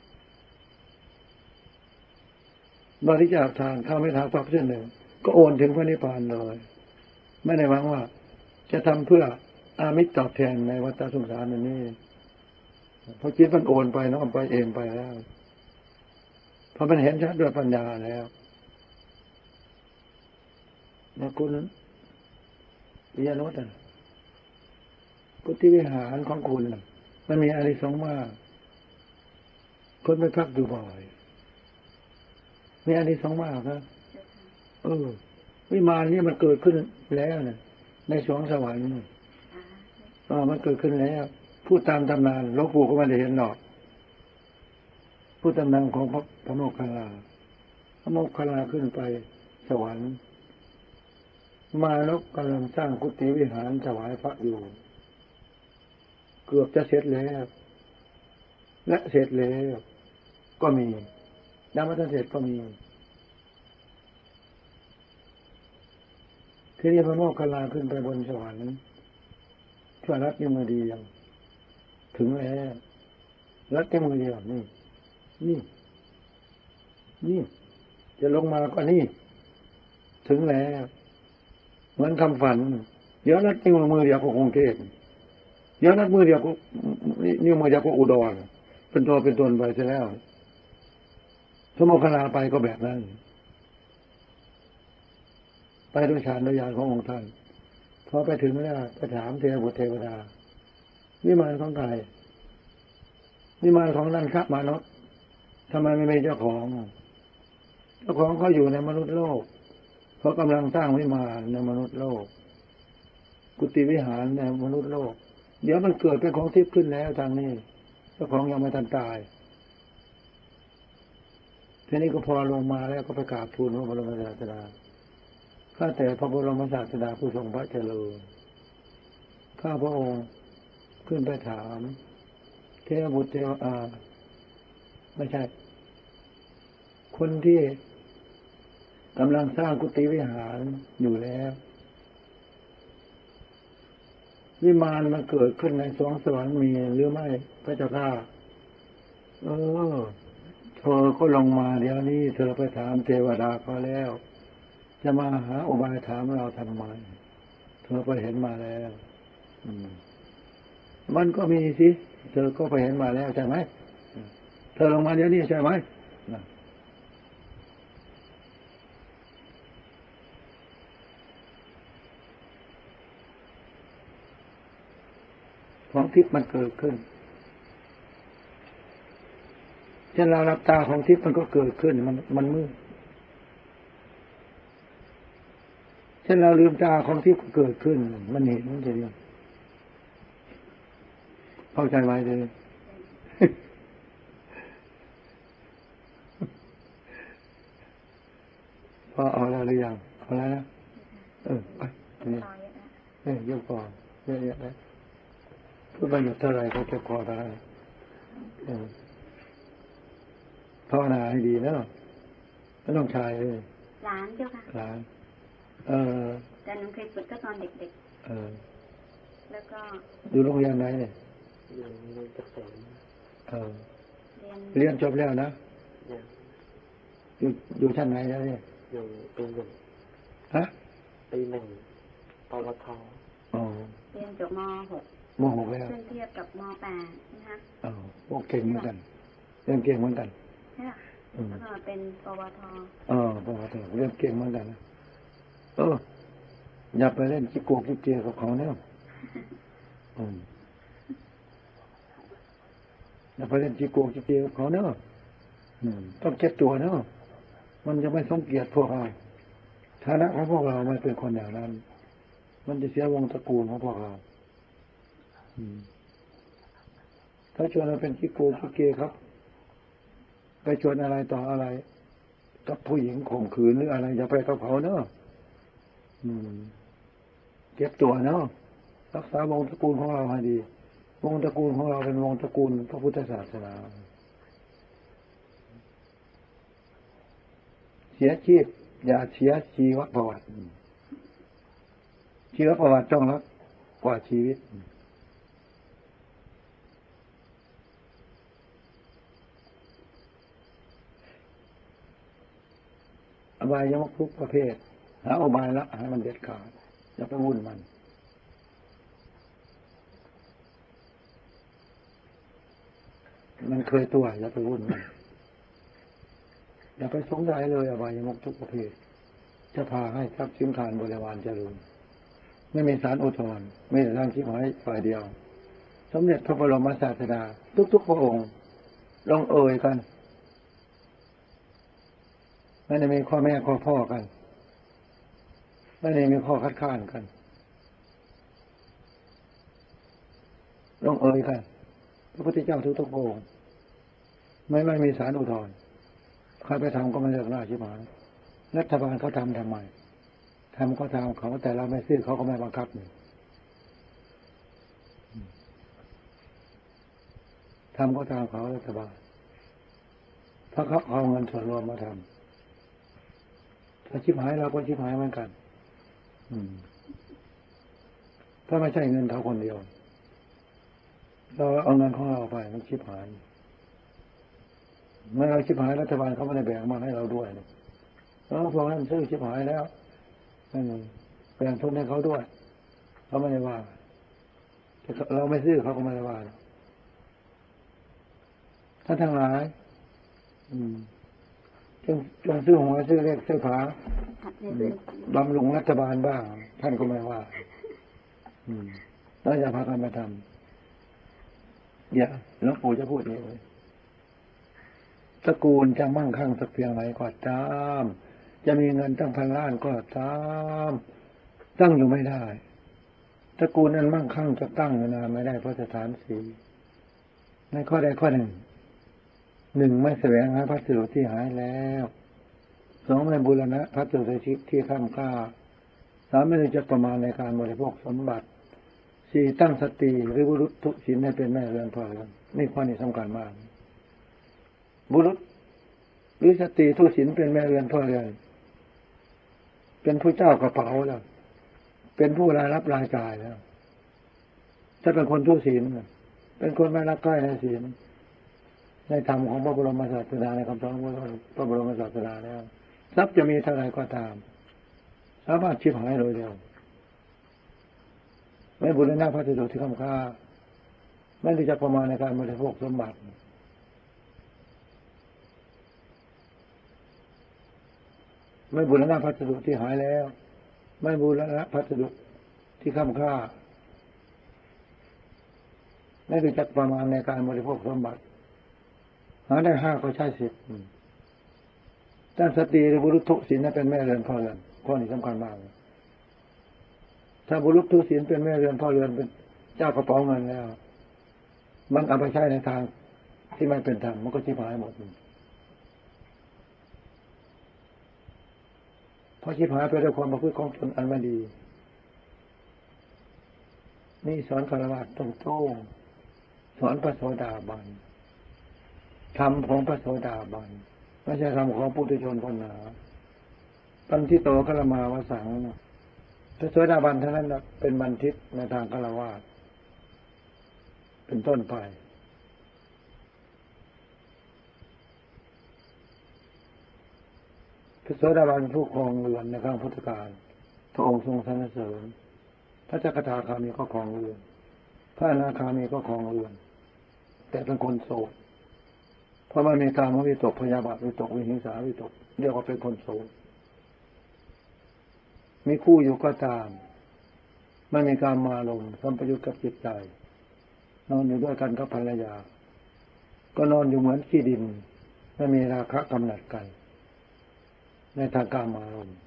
บริจาคทานข้าวไม่ทานปักเช่นหนึ่งก็โอนถึงพระนิพพานเลยไม่ได้หวังว่าจะทำเพื่ออามิตรตอบแทนในวัฏสงสารนี้เพราะจิตมันโอนไปน้อมไปเอ็นไปแล้วเพราะมันเห็นชัดด้วยปัญญาแล้วนะคุณปิยนุชพุทธิวิหารของคุณมันมีอานิสงส์มากคนไปพักอยู่บ่อยมีอานิสงส์มากครับวิมานนี่มันเกิดขึ้นแล้วเนี่ยในสวงสวรรค์มันเกิดขึ้นแล้วพูดตามตำนานหลวงปู่ก็ไม่ได้เห็นหรอกพูดตำนานของพระโมคคัลลาพระโมคคัลลาขึ้นไปสวรรค์มาแล้วกำลังสร้างกุฏิวิหารถวายพระอยู่เกือบจะเสร็จแล้วและเสร็จแล้วก็มียังไม่ทันเสร็จก็มีทีนี้พระโมคคัลลาขึ้นไปบนสวรรค์ช่วยรัดนิ้วมือเดียวถึงแล้วรัดแค่มือเดียวนี่จะลงมาก็นี่ถึงแล้วเหมือนคำฝันเดี๋ยวรัดนิ้วมือเดียวก็คงเทศเดี๋ยวรัดมือเดียวก็นิ้วมือเดียวก็อุดรเป็นตัวเป็นตนไปเสียแล้วพระโมคคัลลาไปก็แบบนั้นไปด้วยฌานด้วยญาณขององค์ท่านพอไปถึงแล้วไปถามเทวบุตรเทวดาวิมานของใครวิมานของนั่นครับมนุษย์ทำไมไม่มีเจ้าของเขาอยู่ในมนุษย์โลกเขากำลังสร้างวิมานในมนุษย์โลกกุฏิวิหารในมนุษย์โลกเดี๋ยวมันเกิดเป็นของทิพย์ขึ้นแล้วทางนี้เจ้าของยังไม่ทันตายทีนี้ก็พอลงมาแล้วก็ไปกราบทูลพระบรมศาสดาข้าแต่พระบรมศาสดาผู้ทรงพระเจริญข้าพระองค์ขึ้นไปถามเทวบุตรเทวไม่ใช่คนที่กำลังสร้างกุฏิวิหารอยู่แล้ววิมานมันเกิดขึ้นในสวงสวรรค์มีหรือไม่พระเจ้าข้าเธอก็ลงมาเดี๋ยวนี้เธอไปถามเทวดาเขาแล้วจะมาหาอุบายถามเราทำไมเธอไปเห็นมาแล้วมันก็มีสิเธอก็ไปเห็นมาแล้วใช่ไหมเธอลงมาเดี๋ยวนี้ใช่ไหมของทิพย์มันเกิดขึ้นเช่นเรารับตาของทิพย์มันก็เกิดขึ้นมันมืดเช่นเราลืมตาของทิพย์ก็เกิดขึ้นมันเห็นเฉยเข้าใจไหมทีนี้ พอเอาแล้วหรือยังเอาแล้วนะไปนี่ยกก่อนเยอะๆนะพูดไปหยุดเท่าไรก็เก็บคอได้ภาวนาให้ดีนะไม่ต้องชายเลยหลานเจ้าค่ะหลานแต่หนูเคยฝึกก็ตอนเด็กๆแล้วก็อยู่โรงเรียนไหนเนี่ยอยู่โรงเรียนเกษมเรียนจบแล้วนะอยู่ชั้นไหนแล้วเนี่ยอยู่ปีหนึ่งฮะปีหนึ่งปวทเรียนจบม.6 ม.6แล้วเทียบกับม.8 นะคะโอเคเหมือนกันเรียนเก่งเหมือนกันใช่แล้วก็เป็นปวทปวทเรียนเก่งเหมือนกันนะอย่าไปเล่นจิโกจิเจียกับเขาเนี่ยอย่าไปเล่นจิโกจิเจียกับเขาเนาะต้องเก็บตัวเนาะมันจะไม่สมเกียรติพวกเราฐานะของพวกเราไม่เป็นคนอย่างนั้นมันจะเสียวงตระกูลของพวกเราถ้าชวนเราเป็นจิโกจิเกครับไปชวนอะไรต่ออะไรกับผู้หญิงข่มขืนหรืออะไรอย่าไปกับเขาเนาะเก็บตัวเนาะรักษาวงตระกูลของเราให้ดีวงตระกูลของเราเป็นวงตระกูลพระพุทธศาสนาเสียชีพอย่าเสียชีวประวัติชีวประวัติต้องรักกว่าชีวิตอบายยมุขทุกประเภทหาอบายละให้มันเด็ดขาดอย่าไปวุ่นมันเคยตัวอย่าไปวุ่นมันอย่าไปสงสัยเลยอบายยมุขทุกประเภทจะพาให้ทรัพย์สินทานบริวารเจริญไม่มีสารอุทธรณ์ไม่ได้ทางชิบหายฝ่ายเดียวสมเด็จพระบรมศาสดาทุกๆพระองค์ลงเอ่ยกันไม่ได้มีข้อแม่ข้อพ่อกันไม่ได้มีข้อคัดค้านกันลงเอ่ยกันพระพุทธเจ้าทุกๆพระองค์ไม่มีสารอุทธรณ์ใครไปทำก็ไม่เลิกล่าชิบหายรัฐบาลเขาทำไมทำก็ทำเขาแต่เราไม่ซื้อเขาก็ไม่บังคับทำก็ตามเขารัฐบาลถ้าเขาเอาเงินส่วนรวมมาทำถ้าชิบหายเราก็ชิบหายเหมือนกันถ้าไม่ใช่เงินเขาคนเดียวเราเอาเงินของเราไปมันชิบหายเมื่อเราชิบหายรัฐบาลเขาไม่ได้แบ่งมาให้เราด้วยพวกนั้นซื้อชิบหายแล้วแบ่งทุนให้เขาด้วยเขาไม่ได้ว่าเราไม่ซื้อเขาก็ไม่ได้ว่าท่านทั้งหลายจงซื้อหวยซื้อเลขซื้อผาบำรุงรัฐบาลบ้างท่านก็ไม่ว่าแล้วอย่าพากันมาทำอย่าหลวงปู่จะพูดเองเลยตระกูลจะมั่งคั่งสักเพียงไหนก็ตามจะมีเงินตั้งพันล้านก็ตามตั้งอยู่ไม่ได้ตระกูลนั้นมั่งคั่งจะตั้งอยู่นานไม่ได้เพราะสถานสีในข้อใดข้อหนึ่งไม่แสวงหาพัสดุที่หายแล้ว2ไม่บูรณะพัสดุที่ข้ามค่า3ไม่รู้จักประมาณในการบริโภคสมบัติ4ตั้งสติหรือบุรุษทุศีลให้เป็นแม่เรือนพ่อเรือนนี่ข้อนี้สำคัญมากบุรุษหรือสติทุศีลเป็นแม่เรือนพ่อเรือนเป็นผู้เจ้ากระเป๋าแล้วเป็นผู้รายรับรายจ่ายแล้วถ้าเป็นคนทุศีลเป็นคนไม่รักใกล้ในศีลในธรรมของพระบรมศาสดาในคำสอนของพระบรมศาสดาแล้วทรัพย์จะมีเท่าไรก็ตามสามารถชิบหายโดยเดียวไม่บูรณะพัสดุที่คุ้มค่าไม่รู้จักประมาณในการบริโภคสมบัติไม่บูรณะพัสดุที่หายแล้วไม่บูรณะพัสดุที่คุ้มค่าไม่รู้จักประมาณในการบริโภคสมบัติหาได้5ก็ใช้10ตั้งสติหรือบุรุษทุศีลนั้นเป็นแม่เรือนพ่อเรือนข้อนี้สำคัญมากถ้าบุรุษทุศีลเป็นแม่เรือนพ่อเรือนเป็นเจ้ากระเป๋าเงินแล้วมันเอาไปใช้ในทางที่ไม่เป็นธรรมมันก็ชิบหายหมดเพราะชิบหายไปด้วยความประพฤติของตนอันไม่ดีนี่สอนคารวะตรงๆสอนพระโสดาบันธรรมของพระโสดาบันไม่ใช่ธรรมของปุถุชนคนหนาปันทิโตคารมาวสังพระโสดาบันเท่านั้นเป็นบัณฑิตในทางคารวะเป็นต้นไปพระโสดาบันผู้ครองเรือนในครั้งพุทธกาลพระองค์ทรงสรรเสริญพระจักรทาคามีก็ครองเรือนพระอนาคามีก็ครองเรือนแต่เป็นคนโสดเพราะมันมีกามวิตกพยาบาทวิตกวิหิงสาวิตกเรียกว่าเป็นคนโสดมีคู่อยู่ก็ตามไม่มีการมาลงสัมปยุตกับจิตใจนอนอยู่ด้วยกันกับภรรยาก็นอนอยู่เหมือนขี้ดินไม่มีราคะกำหนัดกันในทางการมาลง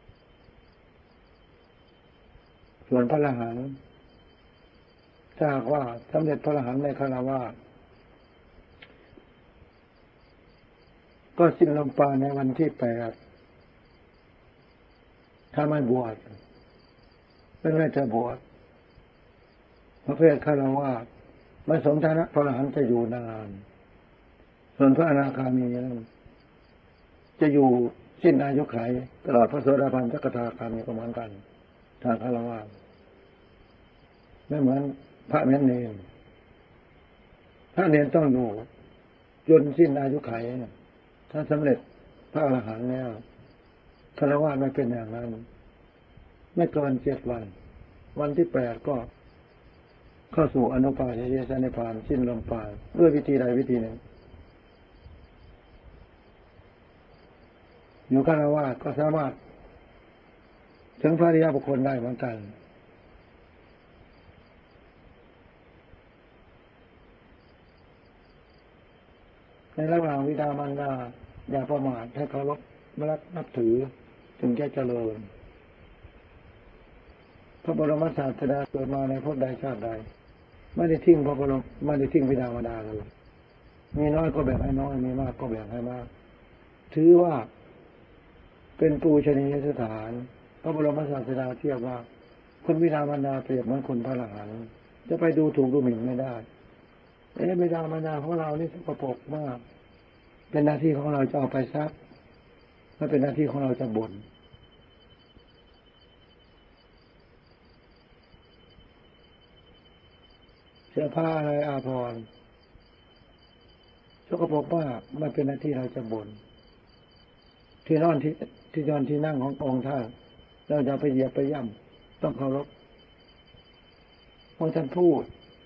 ส่วนพระอรหันต์ถ้าหากว่าสำเร็จพระอรหันต์ในคารวะก็สิ้นลมปราณในวันที่8ถ้าไม่บวชไม่จะบวชประเภทคารวะไม่สมฐานะพระอรหันต์จะอยู่นานส่วนพระอนาคามีนั้นจะอยู่สิ้นอายุขัยตลอดพระโสดาบันสักทาคามีก็เหมือนกันทางคารวะไม่เหมือนพระเนรพระเนรต้องอยู่จนสิ้นอายุขัยถ้าสำเร็จพระอรหันต์แล้วคารวะไม่เป็นอย่างนั้นไม่เกิน7 วันวันที่8ก็เข้าสู่อนุปาทิเยสนิพพานสิ้นลมปราณด้วยวิธีใดวิธีหนึ่งอยู่คารวะก็สามารถถึงพระอริยบุคคลได้เหมือนกันในระหว่างวิดามารดาอย่าประมาทให้เคารพรักนับถือถึงจะเจริญพระบรมศาสดาเกิดมาในภพใดชาติใดไม่ได้ทิ้งพระบรมไม่ได้ทิ้งบิดามารดาเลยมีน้อยก็แบ่งให้น้อยมีมากก็แบ่งให้มากถือว่าเป็นปูชนียสถานพระบรมศาสดาเทียบว่าคุณบิดามารดาเปรียบเหมือนคุณพระอรหันต์จะไปดูถูกดูหมิ่นไม่ได้บิดามารดาของเรานี่สกปรกมากเป็นหน้าที่ของเราจะเอาไปซักไม่เป็นหน้าที่ของเราจะบ่นเสื้อผ้าอะไรอาภรณ์สกปรกมากไม่เป็นหน้าที่เราจะบ่นที่นอนที่นั่งขององค์ท่านเราจะไปเหยียบไปย่ำต้องเคารพเมื่อท่านพูด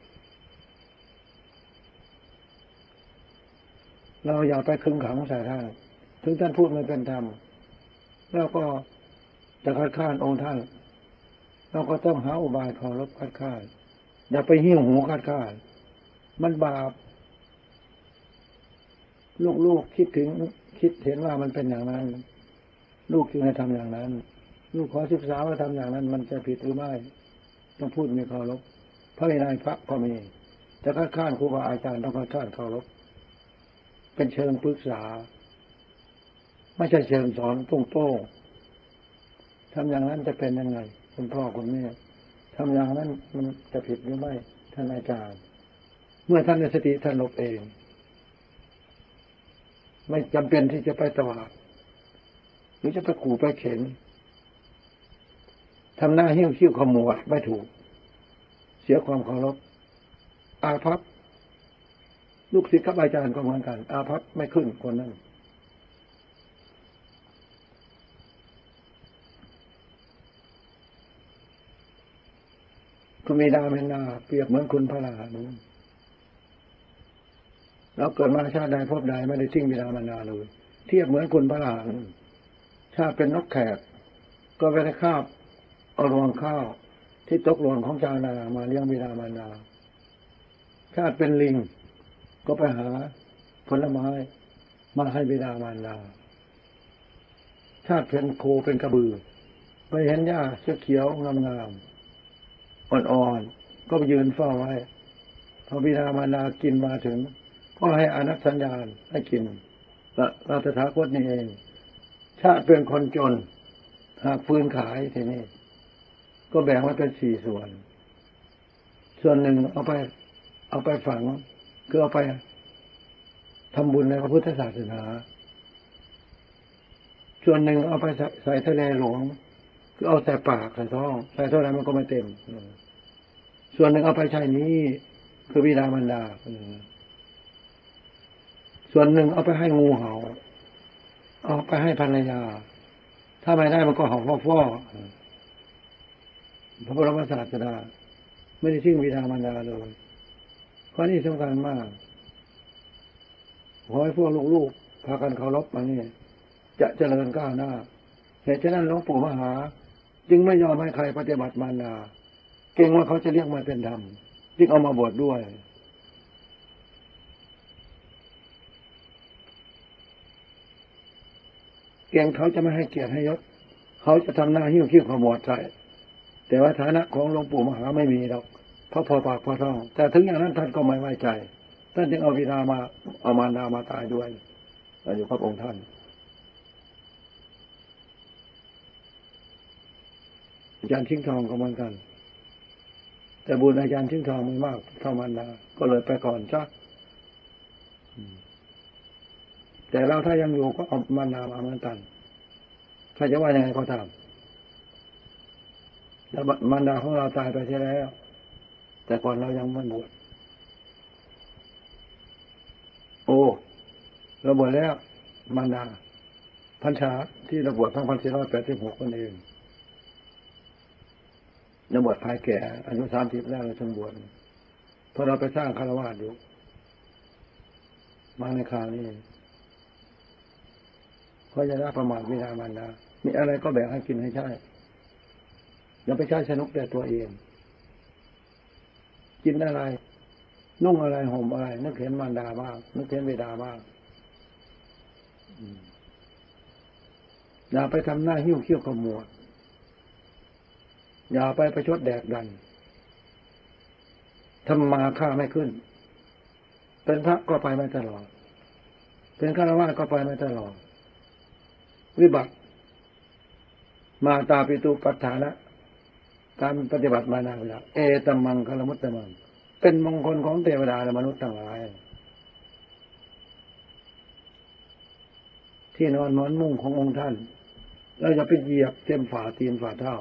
เราอย่าไปขึงขังใส่ท่านถึงท่านพูดไม่เป็นธรรมแล้วก็จะคัดค้านองค์ท่านเราก็ต้องหาอุบายเคารพคัดค้านอย่าไปหิ้วหูคัดค้านมันบาปลูกคิดเห็นว่ามันเป็นอย่างนั้นลูกจึงให้ทำอย่างนั้นลูกขอศึกษาว่าทำอย่างนั้นมันจะผิดหรือไม่ต้องพูดมีเคารพพระวินัยพระก็มีจะคัดค้านครูบาอาจารย์ต้องคัดค้านเคารพเป็นเชิงปรึกษาไม่ใช่เชิงสอนโต้งทำอย่างนั้นจะเป็นยังไงคุณพ่อคุณแม่ทำอย่างนั้นมันจะผิดหรือไม่ท่านอาจารย์เมื่อท่านในสติท่านหลบเองไม่จำเป็นที่จะไปตวาดหรือจะไปขู่ไปเข็นทำหน้าหิ้วคิ้วขมวดไม่ถูกเสียความเคารพอาภัพลูกศิษย์กับอาจารย์ก็เหมือนกันอาภัพไม่ขึ้นคนนั้นคุณบิดามารดาเปรียบเหมือนคุณพระอรหันต์เราเกิดมาชาติใดพบใดไม่ได้ทิ้งบิดามารดาเลยเทียบเหมือนคุณพระอรหันต์ชาติเป็นนกแขกก็ไปได้คาบเอารวงข้าวที่ตกหล่นของชาวนามาเลี้ยงบิดามารดาชาติเป็นลิงก็ไปหาผลไม้มาให้บิดามารดาชาติเป็นโคเป็นกระบือไปเห็นหญ้าเขียวๆงามๆอ่อนๆก็ไปยืนเฝ้าไว้พอบิดามารดากินมาถึงก็ให้อนัตสัญญาณให้กินเราตถาคตนี่เองชาติเป็นคนจนหากฟืนขายทีนี้ก็แบ่งไว้เป็น4 ส่วนหนึ่งเอาไปฝังคือเอาไปทำบุญในพระพุทธศาสนาส่วนหนึ่งเอาไปใส่ทะเลหลวงคือเอาแต่ปากใส่ท้องใส่เท่าไหร่มันก็ไม่เต็มส่วนหนึ่งเอาไปใช้นี้คือบิดามารดาส่วนหนึ่งเอาไปให้งูเห่าเอาไปให้ภรรยาถ้าไม่ได้มันก็เห่าฟ้อพระบรมศาสดาไม่ได้ทิ้งบิดามารดาเลยข้อนี้สำคัญมากขอให้พวกลูกๆพากันเคารพมานี่จะเจริญก้าวหน้าเหตุฉะนั้นหลวงปู่มหาจึงไม่ยอมให้ใครปฏิบัติมารดาเก่งว่าเขาจะเรียกมาเป็นธรรมจึงเอามาบวชด้วยเก่งเขาจะไม่ให้เกียรติให้ยศเขาจะทำหน้าหิ้วขี้ขมวดใส่แต่ว่าฐานะของหลวงปู่มหาไม่มีหรอกเพราะพอปากพอท้องแต่ถึงอย่างนั้นท่านก็ไม่ไว้ใจท่านจึงเอาบิดามาเอามารดามาตายด้วยอยู่กับองค์ท่านอาจารย์ชิงทองก็เหมือนกันแต่บุญอาจารย์ชิงทองไม่มากเท่ามารดาก็เลยไปก่อนจ้ะแต่เราถ้ายังอยู่ก็เอามารดามาเหมือนกันถ้าจะว่ายังไงก็ตามแล้วมารดาของเราตายไปใช่แล้วแต่ก่อนเรายังไม่บวชโอ้เราบวชแล้วมารดาพรรษาที่เราบวช2,486คนเองเราบวชภายแก่อายุ30แล้วเราจึงบวชเพราะเราไปสร้างคารวะอยู่มาในคราวนี้เพราะจะได้ประมาทบิดามารดามีอะไรก็แบ่งให้กินให้ใช้อย่าไปใช้สนุกแต่ตัวเองกินอะไรนุ่งอะไรห่มอะไรนึกเห็นมารดาบ้างนึกเห็นบิดาบ้างอย่าไปทำหน้าหิ้วเขี้ยวขมวดอย่าไปประชดแดกดันทำมาค่าไม่ขึ้นเป็นพระก็ไปไม่ตลอดเป็นฆราวาสก็ไปไม่ตลอดวิบัติมาตาปิตุปัฏฐานะการปฏิบัติมานาเวลาเอตัมมังคลมุตตมังเป็นมงคลของเทวดาและมนุษย์ทั้งหลายที่นอนหมอนมุ้งขององค์ท่านเราจะไปเหยียบเต็มฝ่าตีนฝ่าเท้า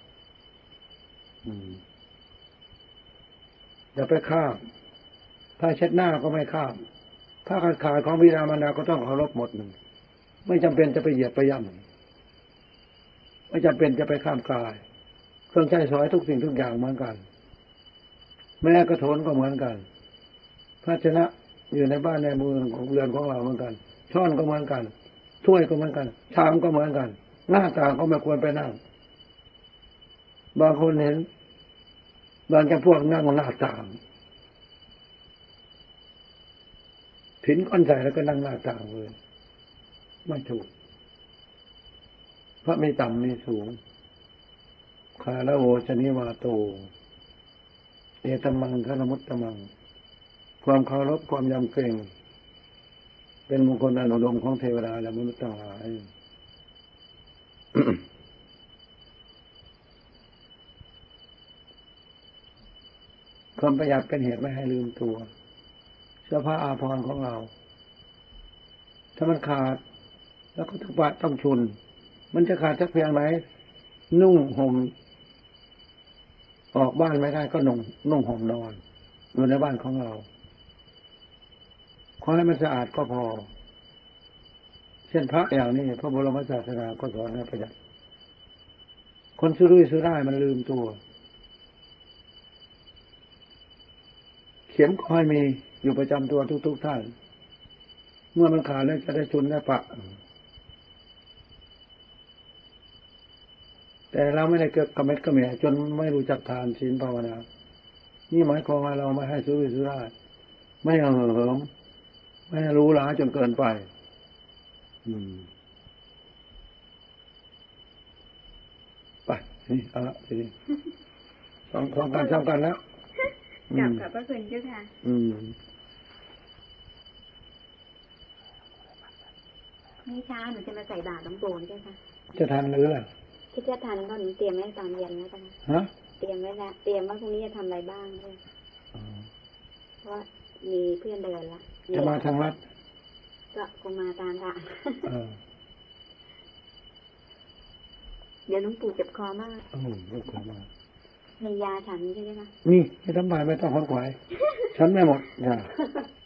อย่าไปข้ามถ้าเช็ดหน้าก็ไม่ข้ามถ้าขาดของบิดามารดาก็ต้องเคารพหมดไม่จำเป็นจะไปเหยียบไปย่ำไม่จำเป็นจะไปข้ามกายเครื่องใช้สอยทุกสิ่งทุกอย่างเหมือนกันแม้กระโถนก็เหมือนกันภาชนะอยู่ในบ้านในเมืองของเรือนของเราเหมือนกันช้อนก็เหมือนกันถ้วยก็เหมือนกันชามก็เหมือนกันหน้าต่างก็ไม่ควรไปนั่งบางคนเห็นบางแกพวกนั่งหน้าต่างผินก้อนใส่แล้วก็นั่งหน้าต่างเลยไม่ถูกเพราะมีต่ำมีสูงคาละโวชนิวาโตเอตัมมังคลมุตตมังความเคารพความยำเกรงเป็นมงคลอันอุดมของเทวดาและมนุษย์ทั้งหลาย ความประหยัดเป็นเหตุไม่ให้ลืมตัวเสื้อผ้าอาภรณ์ของเราถ้ามันขาดแล้วก็ต้องชุนมันจะขาดสักเพียงไหนนุ่งห่มออกบ้านไม่ได้ก็นุ่งห่มนอนอยู่ในบ้านของเราขอให้มันสะอาดก็พอเช่นพระอย่างนี้พระบรมศาสดาก็สอนให้ประหยัดคนสุรุ่ยสุร่ายมันลืมตัวเข็มก็ให้มีอยู่ประจำตัวทุกท่านเมื่อมันขาดแล้วจะได้ชุนได้ปะแต่เราไม่ได้เกิดกระเม็ดกระแหม่จนไม่รู้จักทานศีลภาวนานี่หมายความว่าเราไม่ให้สุรุ่ยสุร่ายไม่เหิมไม่รู้หลาจนเกินไปไปนี่เอาละทีนี้สองการทำกันแล้วกลับขอบพระคุณเจ้าค่ะ นี่เช้าหนูจะมาใส่บาตรหลวงปู่ใช่ไหมคะจะทันหรือล่ะคิดจะทานก็หนูเตรียมไว้ตอนเย็นแล้วกันฮะเตรียมไว้แล้วเตรียมว่าพรุ่งนี้จะทำอะไรบ้างด้วยเพราะว่ามีเพื่อนเดินละจะมาทางลัดก็คงมาตามทางเออเดี๋ยวหลวงปู่เจ็บคอมากลูกขอมามียาฉันใช่ไหมคะนี่ไม่ทำบายไม่ต้องขวนขวาย ฉันไม่หมดอย่า